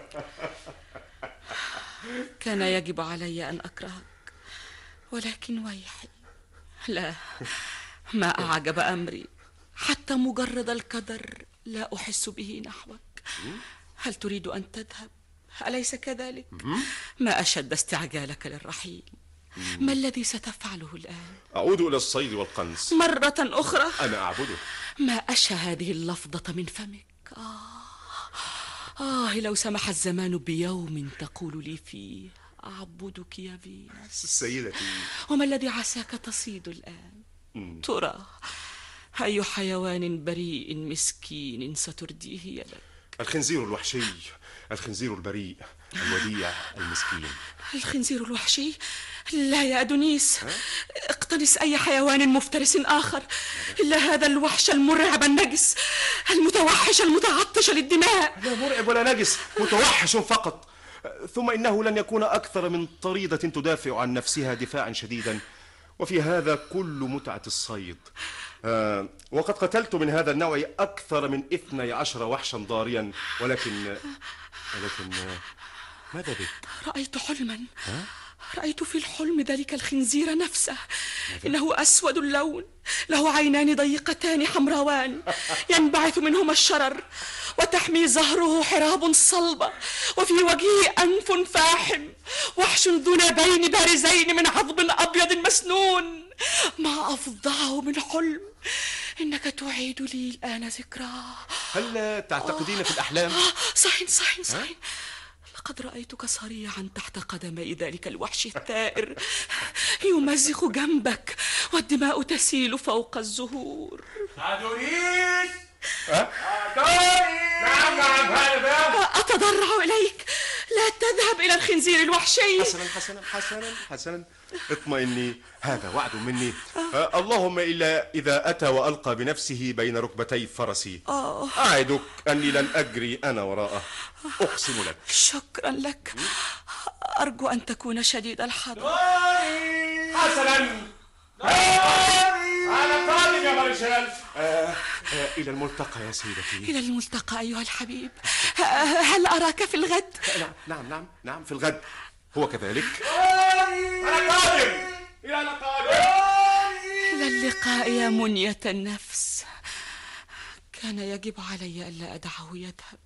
كان يجب علي أن أكرهك، ولكن ويحي، لا، ما أعجب أمري. حتى مجرد القدر لا أحس به نحوك. هل تريد أن تذهب؟ أليس كذلك؟ ما أشد استعجالك للرحيل. ما الذي ستفعله الآن؟ أعود إلى الصيد والقنص مرة أخرى. أنا أعبده. ما أشهى هذه اللفظة من فمك. آه آه لو سمح الزمان بيوم تقول لي فيه أعبدك يا فينوس. سيدتي، وما الذي عساك تصيد الآن؟ مم. ترى أي حيوان بريء مسكين سترديه يدك؟ الخنزير الوحشي، الخنزير البريء الوديع المسكين. الخنزير الوحشي؟ لا يا أدونيس، اقتنص أي حيوان مفترس آخر إلا هذا الوحش المرعب النجس المتوحش المتعطش للدماء. لا مرعب ولا نجس، متوحش فقط. ثم إنه لن يكون أكثر من طريدة تدافع عن نفسها دفاعا شديدا، وفي هذا كل متعة الصيد. آه وقد قتلت من هذا النوع أكثر من اثني عشر وحشا ضاريا، ولكن ولكن ماذا بك؟ رأيت حلما. ها؟ رأيت في الحلم ذلك الخنزير نفسه. إنه أسود اللون، له عينان ضيقتان حمراوان ينبعث منهما الشرر، وتحمي زهره حراب صلبة، وفي وجهه أنف فاحم، وحش ذو نابين بارزين من عظم أبيض مسنون. ما أفظعه من حلم. إنك تعيد لي الآن ذكراه. هل تعتقدين في الأحلام؟ آه صحيح صحيح صحيح. لقد رأيتك صريعا تحت قدمي ذلك الوحش الثائر يمزق جنبك والدماء تسيل فوق الزهور. أدونيس! أدونيس! نعم نعم هذا. أتضرع إليك، لا تذهب إلى الخنزير الوحشي. حسنا حسنا حسنا حسنا، اطمئني، هذا وعد مني. آه اللهم إلا إذا أتى وألقى بنفسه بين ركبتي فرسي. آه. أعدك أني لن أجري أنا وراءه، أقسم لك. شكرا لك، أرجو أن تكون شديد الحذر. حسنا، أنا قادم يا مارشال. آه آه إلى الملتقى يا سيدتي. إلى الملتقى أيها الحبيب. هل أراك في الغد؟ نعم نعم نعم نعم في الغد، هو كذلك. أنا قادم. إلى اللقاء. إلى اللقاء يا منية النفس. كان يجب علي ألا أدعه يذهب.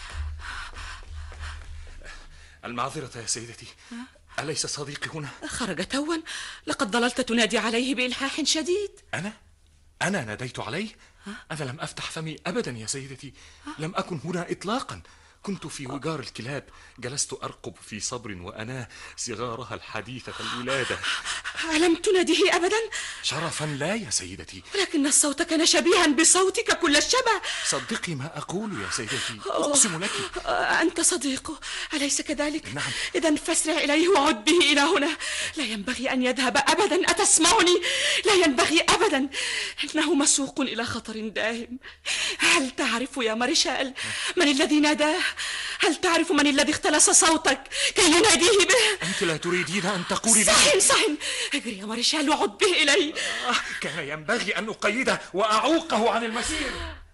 المعذرة يا سيدتي، أليس صديقي هنا؟ خرج توا، لقد ظللت تنادي عليه بإلحاح شديد. أنا؟ أنا ناديت عليه؟ أنا لم أفتح فمي أبدا يا سيدتي، لم أكن هنا إطلاقا. كنت في وجار الكلاب، جلست أرقب في صبر وأنا صغارها الحديثة الولادة. ألم تناديه أبدا؟ شرفا لا يا سيدتي، ولكن الصوت كان شبيها بصوتك كل الشبه. صدقي ما أقول يا سيدتي، أقسم لك. أنت صديقه أليس كذلك؟ نعم. إذن فاسرع إليه وعد به إلى هنا، لا ينبغي أن يذهب أبدا، أتسمعني؟ لا ينبغي أبدا، إنه مسوق إلى خطر داهم. هل تعرف يا مارشال من الذي ناداه؟ هل تعرف من الذي اختلس صوتك كي يناديه به؟ أنت لا تريدين أن تقولي لي؟ صحن صحن، اجري يا مارشال وعد به إلي. آه كان ينبغي أن أقيده وأعوقه عن المسير.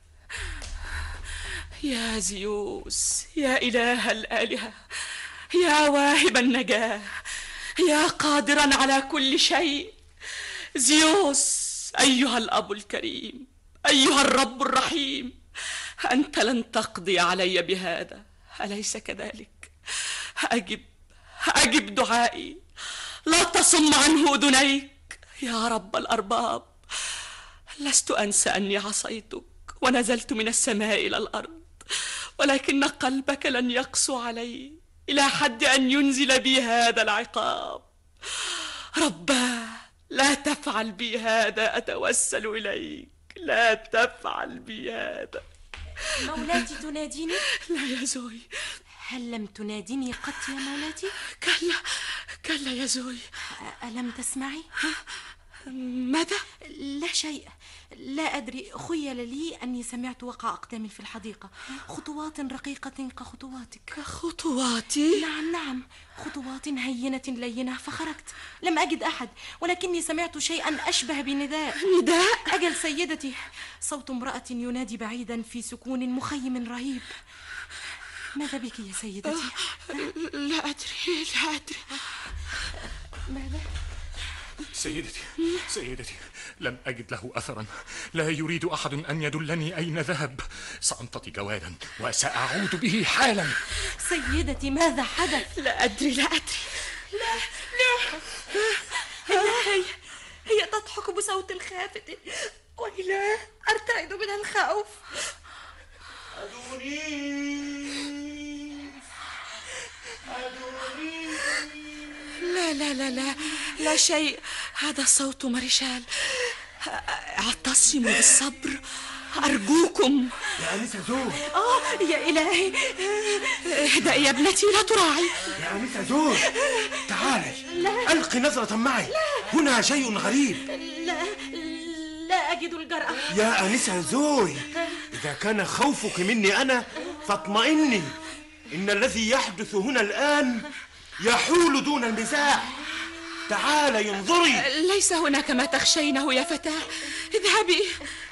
يا زيوس، يا إله الآلهة، يا واهب النجاة، يا قادرا على كل شيء. زيوس أيها الأب الكريم، أيها الرب الرحيم، أنت لن تقضي علي بهذا، أليس كذلك؟ أجب أجب دعائي، لا تصم عنه أذنيك يا رب الأرباب. لست أنسى أني عصيتك ونزلت من السماء إلى الأرض، ولكن قلبك لن يقسو علي إلى حد أن ينزل بي هذا العقاب. رباه لا تفعل بي هذا، أتوسل إليك، لا تفعل بي هذا. مولاتي تناديني؟ لا يا زوي. هل لم تناديني قط يا مولاتي؟ كلا كلا يا زوي. ألم تسمعي؟ ماذا؟ لا شيء، لا أدري، خيل لي أني سمعت وقع أقدامي في الحديقة، خطوات رقيقة كخطواتك. كخطواتي؟ نعم نعم، خطوات هينة لينة، فخرجت لم أجد أحد، ولكني سمعت شيئا أشبه بنداء. نداء؟ أجل سيدتي، صوت امرأة ينادي بعيدا في سكون مخيم رهيب. ماذا بك يا سيدتي؟ لا أدري لا أدري. ماذا؟ سيدتي سيدتي، لم أجد له أثرا، لا يريد أحد أن يدلني أين ذهب. سأمتطي جوادا وسأعود به حالا. سيدتي ماذا حدث؟ لا أدري لا أدري. لا لا لا هي هي تضحك بصوت خافت، وإلا أرتعد من الخوف. أدونيس أدونيس. لا لا لا لا لا شيء، هذا صوت مارشال. اعتصموا بالصبر أرجوكم. يا أنسة زور. آه يا إلهي، اهدئي يا ابنتي، لا تراعي. يا أنسة زور، تعالي ألقي نظرة معي، هنا شيء غريب. لا لا أجد الجرأة. يا أنسة زوي، إذا كان خوفك مني أنا فاطمئني، إن الذي يحدث هنا الآن يحول دون المزاح. تعالي انظري. ليس هناك ما تخشينه يا فتاة، اذهبي.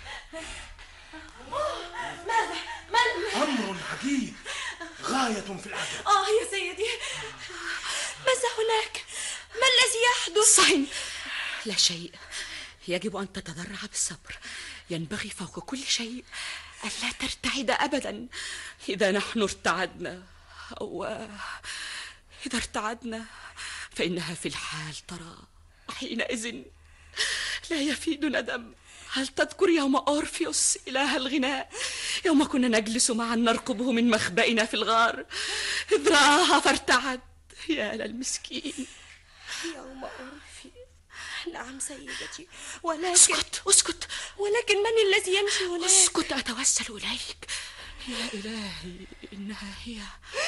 ماذا؟ من؟ أمر عجيب غاية في العجب. آه يا سيدي، ماذا هناك؟ ما الذي يحدث؟ صحن، لا شيء، يجب أن تتضرع بالصبر. ينبغي فوق كل شيء ألا ترتعد أبدا. إذا نحن ارتعدنا أو إذا ارتعدنا فإنها في الحال ترى، حينئذ لا يفيد ندم. هل تذكر يوم أورفيوس إله الغناء، يوم كنا نجلس معا نرقبه من مخبئنا في الغار، إذ رآها فارتعد؟ يا للمسكين. يوم أورفي. نعم سيدتي، ولكن اسكت اسكت. ولكن من الذي يمشي هناك؟ اسكت، أتوسل إليك. يا إلهي، إنها هي.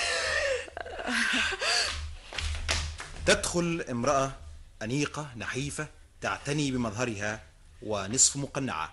تدخل امرأة أنيقة نحيفة تعتني بمظهرها ونصف مقنعة.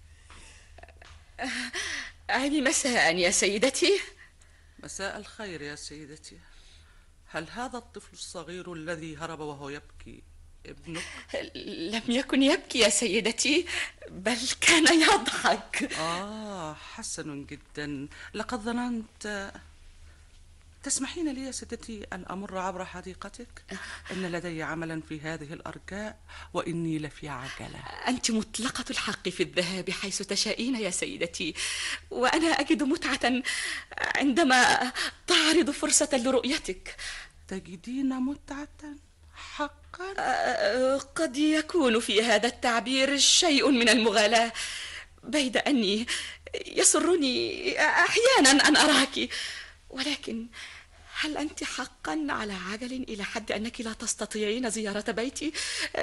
عمي مساء يا سيدتي. مساء الخير يا سيدتي. هل هذا الطفل الصغير الذي هرب وهو يبكي ابنك؟ لم يكن يبكي يا سيدتي، بل كان يضحك. آه حسن جدا. لقد ظننت. تسمحين لي يا سيدتي أن أمر عبر حديقتك؟ إن لدي عملا في هذه الأرجاء وإني لفي عجلة. أنت مطلقة الحق في الذهاب حيث تشائين يا سيدتي، وأنا أجد متعة عندما تعرض فرصة لرؤيتك. تجدين متعة حقا؟ قد يكون في هذا التعبير شيء من المغالاة، بيد أني يسرني أحيانا أن أراك، ولكن هل أنت حقا على عجل إلى حد أنك لا تستطيعين زيارة بيتي؟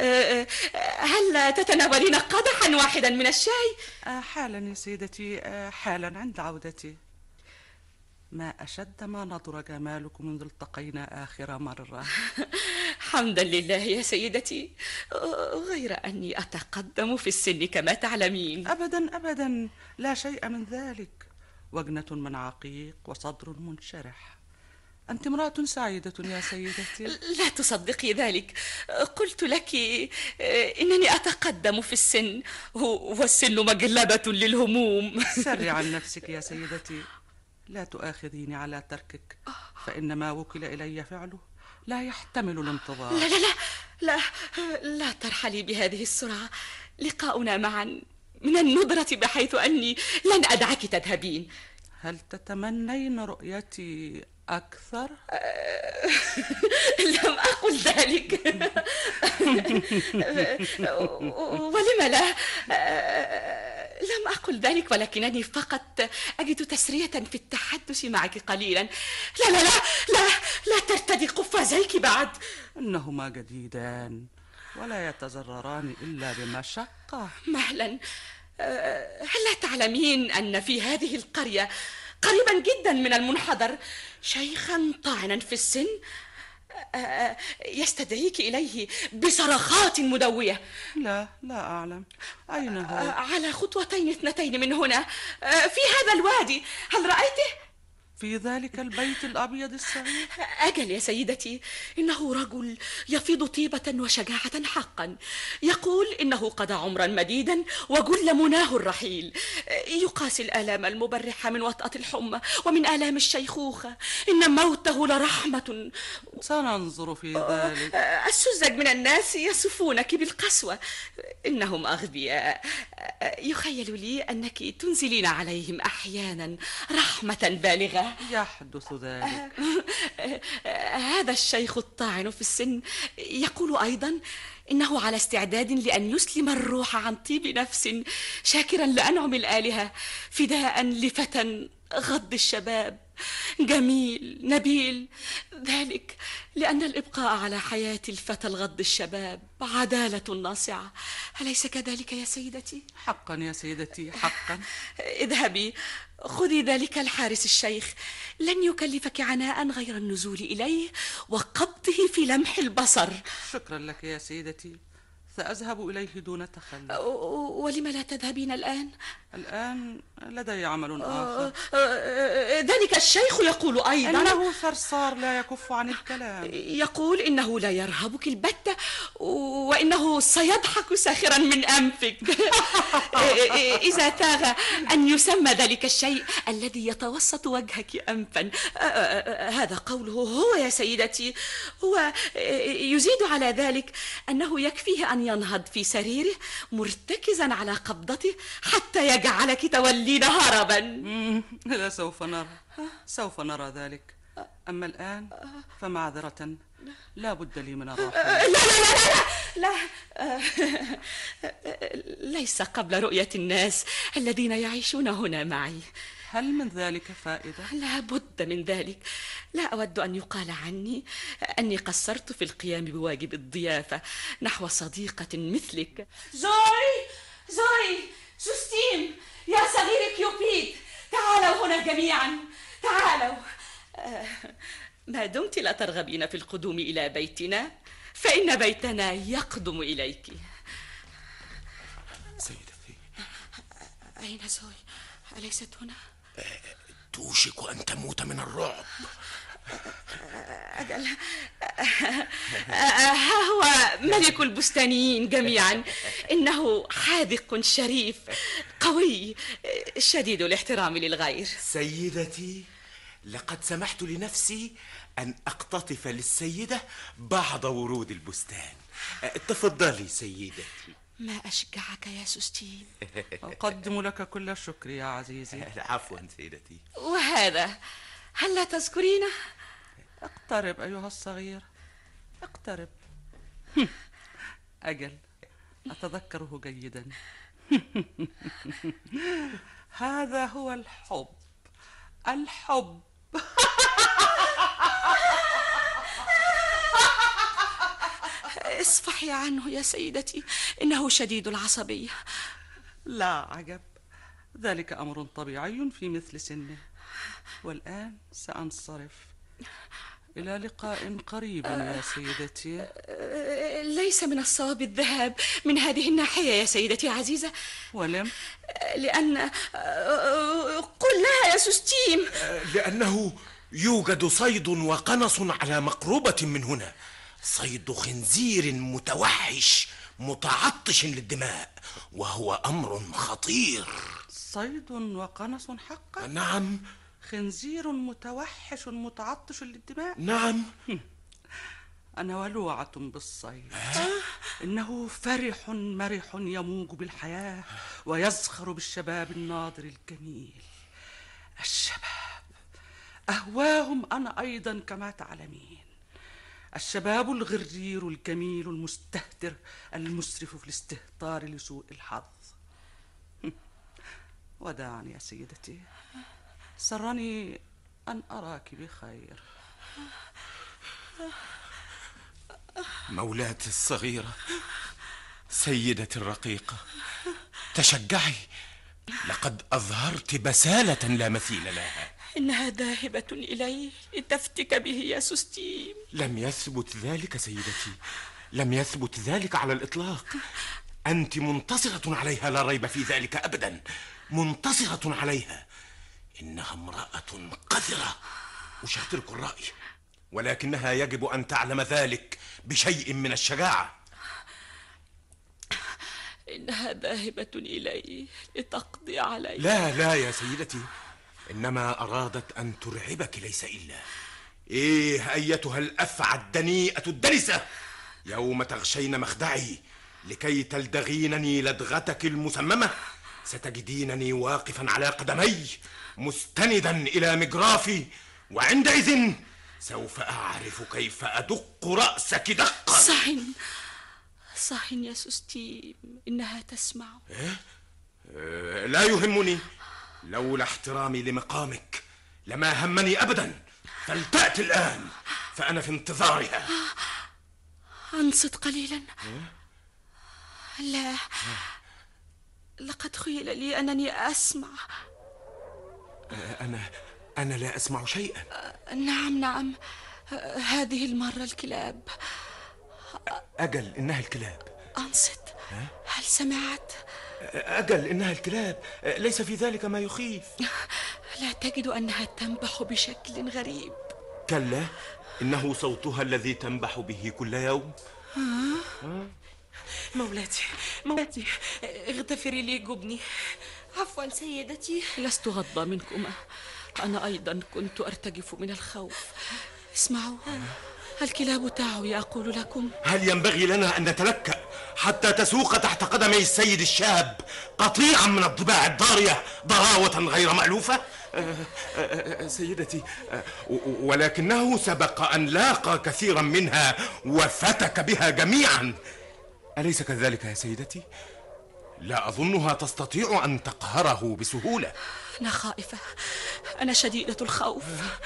هل تتناولين قدحا واحدا من الشاي؟ حالا يا سيدتي، حالا عند عودتي. ما أشد ما نضر جمالكم منذ التقينا آخر مرة. حمدا لله يا سيدتي، غير أني أتقدم في السن كما تعلمين. أبدا أبدا، لا شيء من ذلك. وجنة من عقيق وصدر منشرح. أنت امرأة سعيدة يا سيدتي. لا تصدقي ذلك. قلت لك إنني أتقدم في السن، والسن مجلبة للهموم. سري عن نفسك يا سيدتي، لا تؤاخذيني على تركك، فإن ما وكل إلي فعله لا يحتمل الانتظار. لا لا لا لا, لا ترحلي بهذه السرعة. لقاؤنا معا من الندرة بحيث أني لن أدعك تذهبين. هل تتمنين رؤيتي أكثر؟ لم أقل ذلك. ولم لا؟ لم أقل ذلك، ولكنني فقط أجد تسرية في التحدث معك قليلا. لا لا لا لا, لا ترتدي قفازيك بعد. إنهما جديدان ولا يتزرران إلا بمشقة. مهلا. هل لا تعلمين أن في هذه القرية قريبا جدا من المنحدر شيخا طاعنا في السن يستدعيك إليه بصرخات مدوية؟ لا لا أعلم. أين هو؟ على خطوتين اثنتين من هنا، في هذا الوادي. هل رأيته؟ في ذلك البيت الأبيض الصغير؟ أجل يا سيدتي، إنه رجل يفيض طيبة وشجاعة حقا. يقول إنه قضى عمرا مديدا وجل مناه الرحيل. يقاسي الآلام المبرحة من وطأة الحمى ومن آلام الشيخوخة. إن موته لرحمة. سننظر في ذلك. السذج من الناس يصفونك بالقسوة، إنهم أغبياء. يخيل لي أنك تنزلين عليهم أحيانا رحمة بالغة. يحدث ذلك. هذا الشيخ الطاعن في السن يقول أيضا إنه على استعداد لأن يسلم الروح عن طيب نفس، شاكرا لأنعم الآلهة، فداء لفتى غض الشباب جميل نبيل. ذلك لأن الإبقاء على حياة الفتى الغض الشباب عدالة ناصعة. أليس كذلك يا سيدتي؟ حقا يا سيدتي، حقا. اذهبي خذي ذلك الحارس الشيخ، لن يكلفك عناء غير النزول إليه وقبضه في لمح البصر. شكرا لك يا سيدتي، سأذهب إليه دون تخلف. ولم لا تذهبين الآن؟ الآن لدي عمل آخر. ذلك الشيخ يقول أيضا إنه ثرثار لا يكف عن الكلام. يقول إنه لا يرهبك البتة، وإنه سيضحك ساخرا من أنفك. إذا تاغ أن يسمى ذلك الشيء الذي يتوسط وجهك أنفا. هذا قوله هو يا سيدتي. هو يزيد على ذلك أنه يكفيه أن ينهض في سريره مرتكزا على قبضته حتى يجعلك تولين هربا. لا، سوف نرى سوف نرى ذلك. أما الآن فمعذرة، لا بد لي من الراحة. لا لا لا لا لا ليس قبل رؤية الناس الذين يعيشون هنا معي. هل من ذلك فائدة؟ لا بد من ذلك. لا أود أن يقال عني أني قصرت في القيام بواجب الضيافة نحو صديقة مثلك. زوي زوي جوستين يا صغير كيوبيد، تعالوا هنا جميعا، تعالوا. ما دمت لا ترغبين في القدوم إلى بيتنا فإن بيتنا يقدم إليك. سيدتي، أين زوي؟ أليست هنا؟ توشك أن تموت من الرعب. أجل، ها هو ملك البستانيين جميعا، إنه حاذق شريف قوي شديد الاحترام للغير. سيدتي، لقد سمحت لنفسي أن أقتطف للسيدة بعض ورود البستان. تفضلي سيدتي. ما أشجعك يا سوستين. أقدم لك كل الشكر يا عزيزي. عفوا سيدتي. وهذا هل لا تذكرينه؟ اقترب أيها الصغير، اقترب. أجل، أتذكره جيدا. هذا هو الحب، الحب. اصفحي عنه يا سيدتي، إنه شديد العصبية. لا عجب، ذلك أمر طبيعي في مثل سنه. والآن سأنصرف. إلى لقاء قريب يا سيدتي. ليس من الصواب الذهاب من هذه الناحية يا سيدتي عزيزة. ولم؟ لأن قل لها يا سوستيم. لأنه يوجد صيد وقنص على مقربة من هنا، صيد خنزير متوحش متعطش للدماء، وهو أمر خطير. صيد وقنص حقا؟ نعم. خنزير متوحش متعطش للدماء؟ نعم. أنا ولوعة بالصيد. إنه فرح مرح يموج بالحياة ويزخر بالشباب الناضر الجميل. الشباب أهواهم أنا أيضا كما تعلمين. الشباب الغرير الجميل المستهتر المسرف في الاستهتار لسوء الحظ. وداعني يا سيدتي، سرني أن أراك بخير. مولاتي الصغيرة، سيدتي الرقيقة، تشجعي، لقد أظهرت بسالة لا مثيل لها. إنها ذاهبة إليه لتفتك به يا سوستيم. لم يثبت ذلك سيدتي، لم يثبت ذلك على الإطلاق. أنت منتصرة عليها، لا ريب في ذلك أبدا، منتصرة عليها. إنها امرأة قذرة، أشارك الرأي، ولكنها يجب أن تعلم ذلك بشيء من الشجاعة. إنها ذاهبة إليه لتقضي عليه. لا لا يا سيدتي، إنما أرادت أن ترعبك ليس إلا. إيه أيتها الأفعى الدنيئة الدنسة، يوم تغشين مخدعي لكي تلدغينني لدغتك المسممة، ستجدينني واقفا على قدمي مستندا إلى مجرافي، وعندئذ سوف أعرف كيف أدق رأسك دقا. صحن صحن يا سوستيم، إنها تسمع. إيه؟ أه لا يهمني، لولا احترامي لمقامك لما همني أبدا. فلتأتي الآن فأنا في انتظارها. أنصت قليلا. لا، لقد خيل لي أنني أسمع. أنا أنا لا أسمع شيئا. نعم نعم، هذه المرة الكلاب. أجل إنها الكلاب. أنصت، هل سمعت؟ أجل إنها الكلاب، ليس في ذلك ما يخيف. لا تجد أنها تنبح بشكل غريب؟ كلا، إنه صوتها الذي تنبح به كل يوم. ها؟ مولاتي مولاتي، اغتفري لي جبني. عفوا سيدتي. لست غضبة منكما، أنا أيضا كنت أرتجف من الخوف. اسمعوا، الكلاب تعوي أقول لكم. هل ينبغي لنا أن نتلكأ حتى تسوق تحت قدمي السيد الشاب قطيعا من الضباع الضارية ضراوة غير مألوفة؟ سيدتي، ولكنه سبق أن لاقى كثيرا منها وفتك بها جميعا، أليس كذلك يا سيدتي؟ لا أظنها تستطيع أن تقهره بسهولة. أنا خائفة، أنا شديدة الخوف.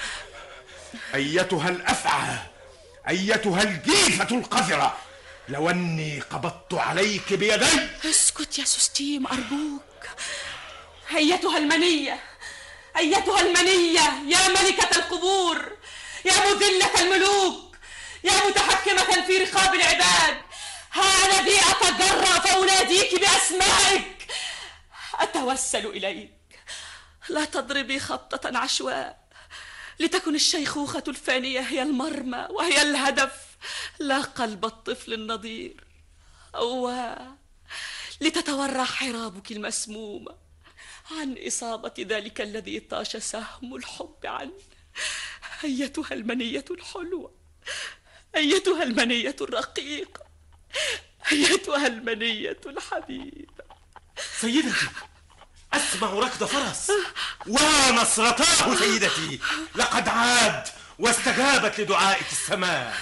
أيتها الأفعى، أيتها الجيفة القذرة، لو أني قبضت عليك بيدي. اسكت يا سوستيم أرجوك. أيتها المنية، أيتها المنية يا ملكة القبور، يا مذلة الملوك، يا متحكمة في رقاب العباد، ها أنا ذي أتجرأ فأناديك بأسمائك، أتوسل إليك. لا تضربي خبطة عشواء، لتكن الشيخوخة الفانية هي المرمى وهي الهدف، لا قلب الطفل النضير. أواه، لتتورع حرابك المسمومة عن إصابة ذلك الذي طاش سهم الحب عنه. أيتها المنية الحلوة، أيتها المنية الرقيقة، أيتها المنية الحبيبة. سيدتي، أسمع ركض فرس ونصرتاه. سيدتي، لقد عاد واستجابت لدعائك السماء.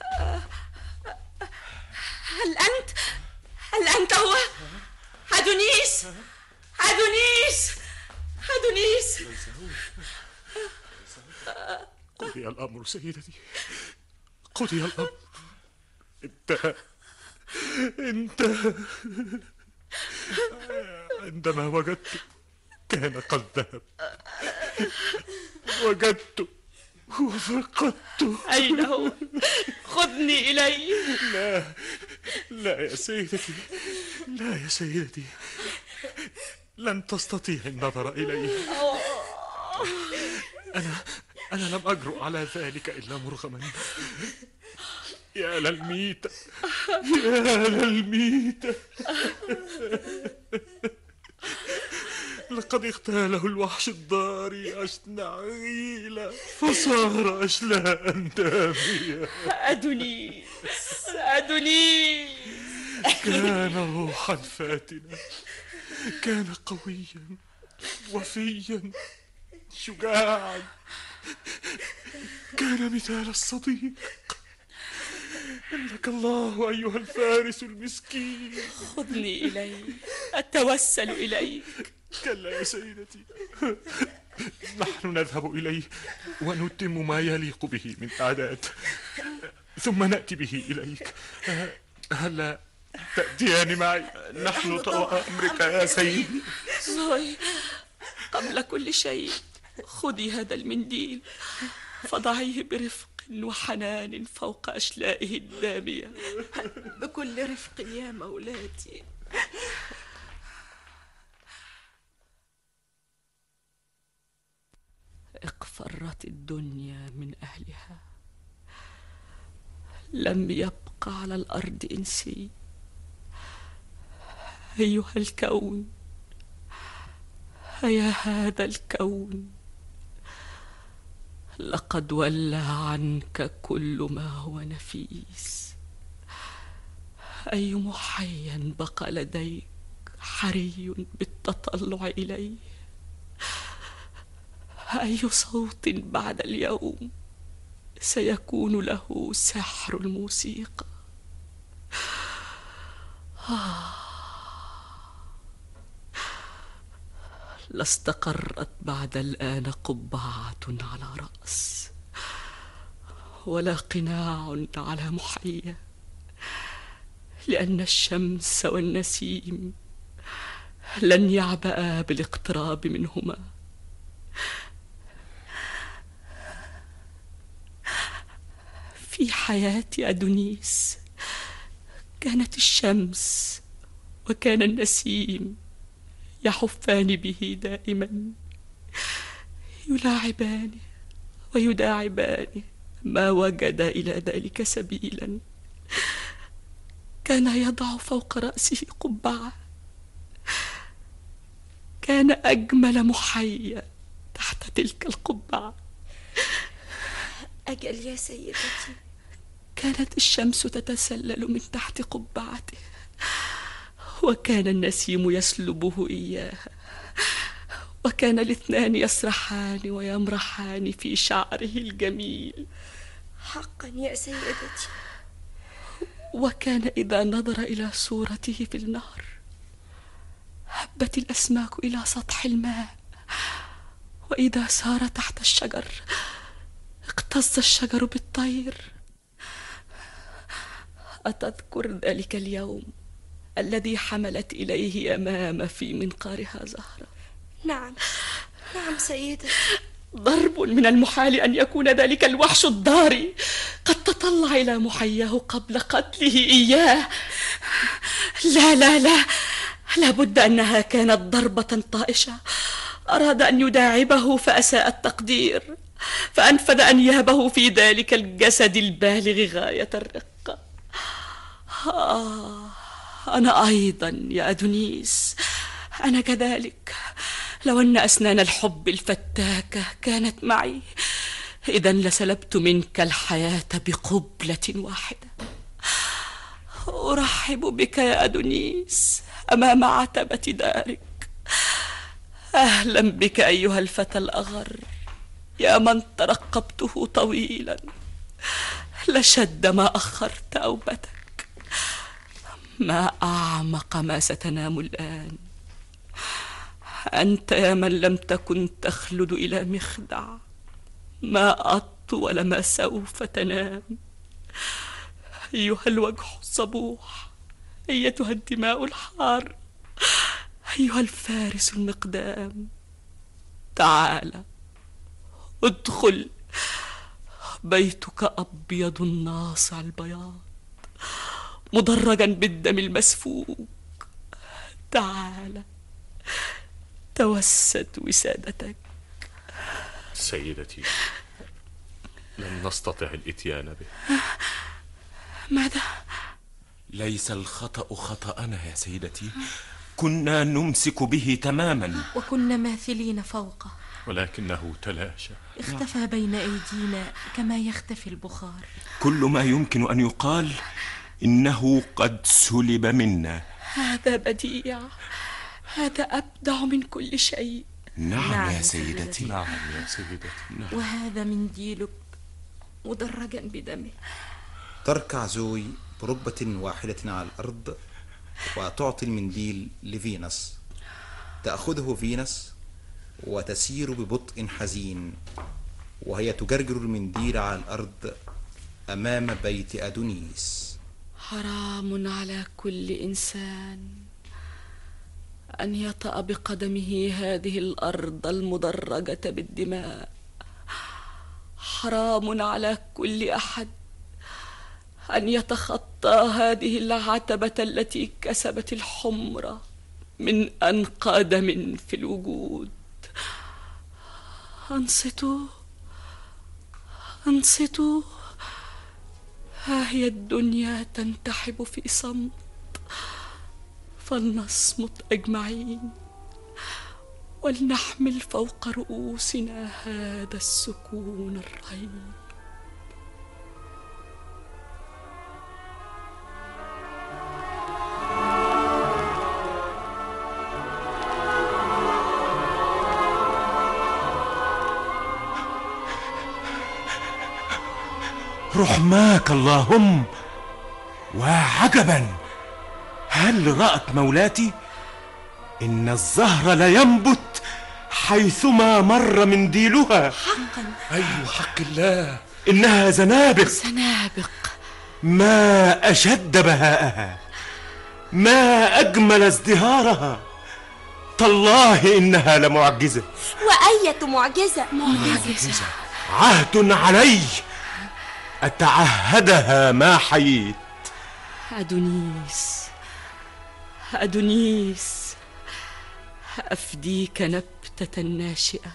هل أنت هل أنت هو أدونيس؟ أدونيس أدونيس قضي الأمر سيدتي، قضي الأمر، انتهى انتهى. عندما وجدت كان قد ذهب، وجدت وفقدت. أين هو؟ خذني إليه. لا لا يا سيدتي، لا يا سيدتي، لن تستطيع النظر إليه. أنا أنا لم أجرؤ على ذلك إلا مرغما. يا للميتة، يا للميتة. لقد اغتاله الوحش الضاري أشنعيلا فصار أشلاء دامية. أدونيس أدونيس كان روحا فاتنا، كان قويا وفيا شجاعا، كان مثال الصديق. إنك الله أيها الفارس المسكين. خذني إليه، أتوسل إليك. كلا يا سيدتي، نحن نذهب إليه ونتم ما يليق به من أعداد، ثم نأتي به إليك. هلا تأتيان معي؟ نحن طوى أمرك يا سيدي. زوي، قبل كل شيء خذي هذا المنديل فضعيه برفق وحنان فوق أشلائه الدامية. بكل رفق يا مولاتي. اقفرت الدنيا من أهلها، لم يبق على الأرض إنسي. أيها الكون، يا هذا الكون، لقد ولى عنك كل ما هو نفيس. أي محيا بقى لديك حري بالتطلع إليه؟ أي صوت بعد اليوم سيكون له سحر الموسيقى؟ آه. لاستقرت بعد الآن قبعة على رأس، ولا قناع على محيا، لأن الشمس والنسيم لن يعبأا بالاقتراب منهما. في حياة أدونيس كانت الشمس وكان النسيم يحفان به دائما، يلاعبانه ويداعبانه ما وجد إلى ذلك سبيلا. كان يضع فوق رأسه قبعة، كان أجمل محيا تحت تلك القبعة. أجل يا سيدتي. كانت الشمس تتسلل من تحت قبعته وكان النسيم يسلبه إياها، وكان الاثنان يسرحان ويمرحان في شعره الجميل. حقا يا سيدتي. وكان إذا نظر إلى صورته في النهر هبت الأسماك إلى سطح الماء، وإذا سار تحت الشجر اقتز الشجر بالطير. أتذكر ذلك اليوم الذي حملت إليه يمامة في منقارها زهرة؟ نعم نعم سيدتي. ضرب من المحال أن يكون ذلك الوحش الضاري قد تطلع إلى محياه قبل قتله إياه. لا لا لا، لابد أنها كانت ضربة طائشة، أراد أن يداعبه فأساء التقدير، فأنفذ أنيابه في ذلك الجسد البالغ غاية الرقة. آه، أنا أيضا يا أدونيس، أنا كذلك. لو أن أسنان الحب الفتاكة كانت معي، إذن لسلبت منك الحياة بقبلة واحدة. أرحب بك يا أدونيس أمام عتبة دارك. أهلا بك أيها الفتى الأغر، يا من ترقبته طويلا، لشد ما أخرت أوبتك. ما أعمق ما ستنام الآن. أنت يا من لم تكن تخلد إلى مخدع، ما أطول ما سوف تنام. أيها الوجه الصبوح، أيتها الدماء الحار، أيها الفارس المقدام، تعال ادخل. بيتك أبيض ناصع البياض مدرجا بالدم المسفوك. تعال توسد وسادتك. سيدتي، لن نستطع الاتيان به. ماذا؟ ليس الخطأ خطأنا يا سيدتي، كنا نمسك به تماما وكنا ماثلين فوقه، ولكنه تلاشى، اختفى بين أيدينا كما يختفي البخار. كل ما يمكن أن يقال إنه قد سلب منا. هذا بديع، هذا أبدع من كل شيء. نعم, نعم يا سيدتي. نعم يا سيدتي. نعم. وهذا منديلك مدرجا بدمه. تركع زوي بركبة واحدة على الأرض وتعطي المنديل لفينوس. تأخذه فينوس وتسير ببطء حزين وهي تجرجر المنديل على الأرض أمام بيت أدونيس. حرام على كل إنسان أن يطأ بقدمه هذه الأرض المدرجة بالدماء. حرام على كل أحد أن يتخطى هذه العتبة التي كسبت الحمرة من أنقى دم في الوجود. أنصتوا أنصتوا، ها هي الدنيا تنتحب في صمت، فلنصمت أجمعين ولنحمل فوق رؤوسنا هذا السكون الرهيب. رحماك اللهم. وعجبا، هل رأت مولاتي؟ إن الزهر لينبت حيثما مر منديلها. حقا. أي حق الله، إنها زنابق سنابق. ما أشد بهاءها، ما أجمل ازدهارها. تالله إنها لمعجزة. وأية معجزة. معجزة. عهد علي أتعهدها ما حييت. أدونيس أدونيس، أفديك نبتة ناشئة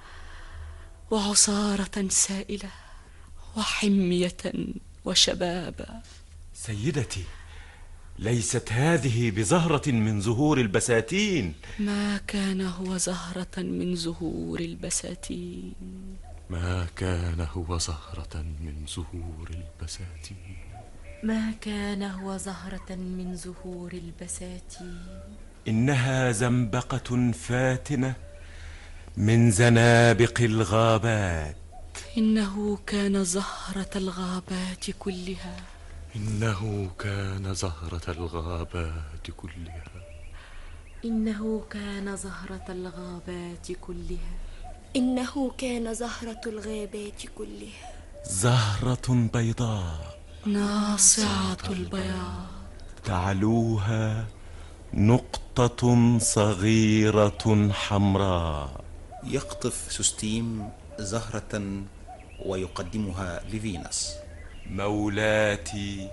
وعصارة سائلة وحمية وشبابا. سيدتي، ليست هذه بزهرة من زهور البساتين. ما كان هو زهرة من زهور البساتين. ما كان هو زهرة من زهور البساتين. ما كان هو زهرة من زهور البساتين، إنها زنبقة فاتنة من زنابق الغابات. إنه كان زهرة الغابات كلها. إنه كان زهرة الغابات كلها. إنه كان زهرة الغابات كلها. إنه كان زهرة الغابات كلها. زهرة بيضاء ناصعة البياض، تعلوها نقطة صغيرة حمراء. يقطف سوستيم زهرة ويقدمها لفينوس. مولاتي،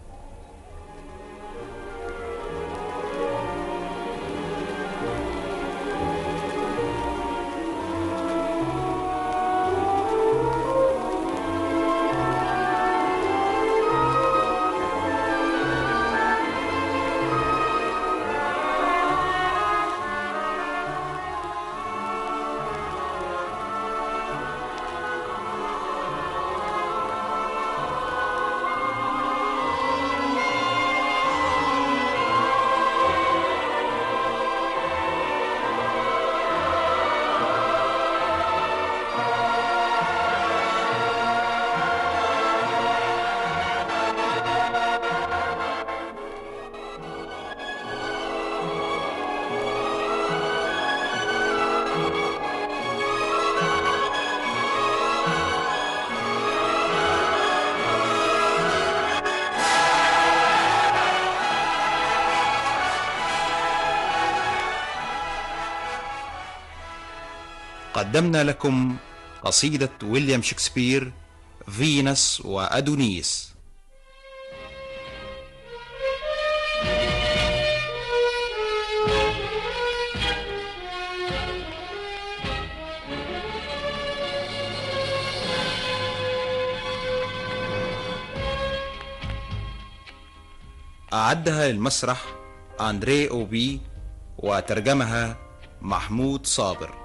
قدمنا لكم قصيدة ويليام شكسبير فينوس وأدونيس. أعدها للمسرح أندري أوبي وترجمها محمود صابر.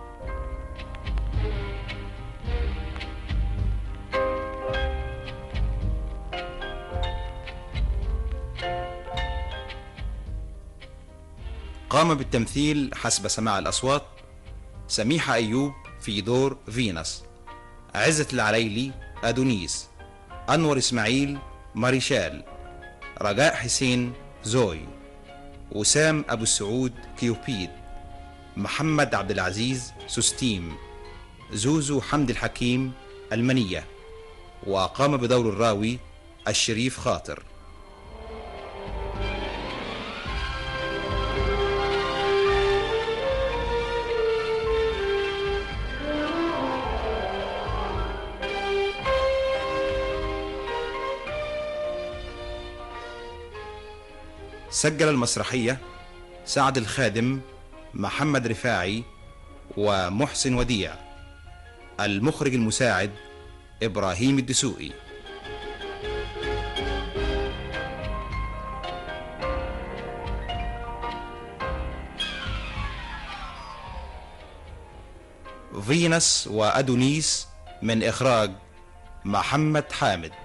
قام بالتمثيل حسب سماع الأصوات سميحة أيوب في دور فينوس، عزة العليلي أدونيس، أنور إسماعيل ماريشال، رجاء حسين زوي، وسام أبو السعود كيوبيد، محمد عبد العزيز سوستيم، زوزو حمد الحكيم المنية، وقام بدور الراوي الشريف خاطر. سجل المسرحية سعد الخادم، محمد رفاعي، ومحسن وديع. المخرج المساعد إبراهيم الدسوقي. فينوس وأدونيس من إخراج محمد حامد.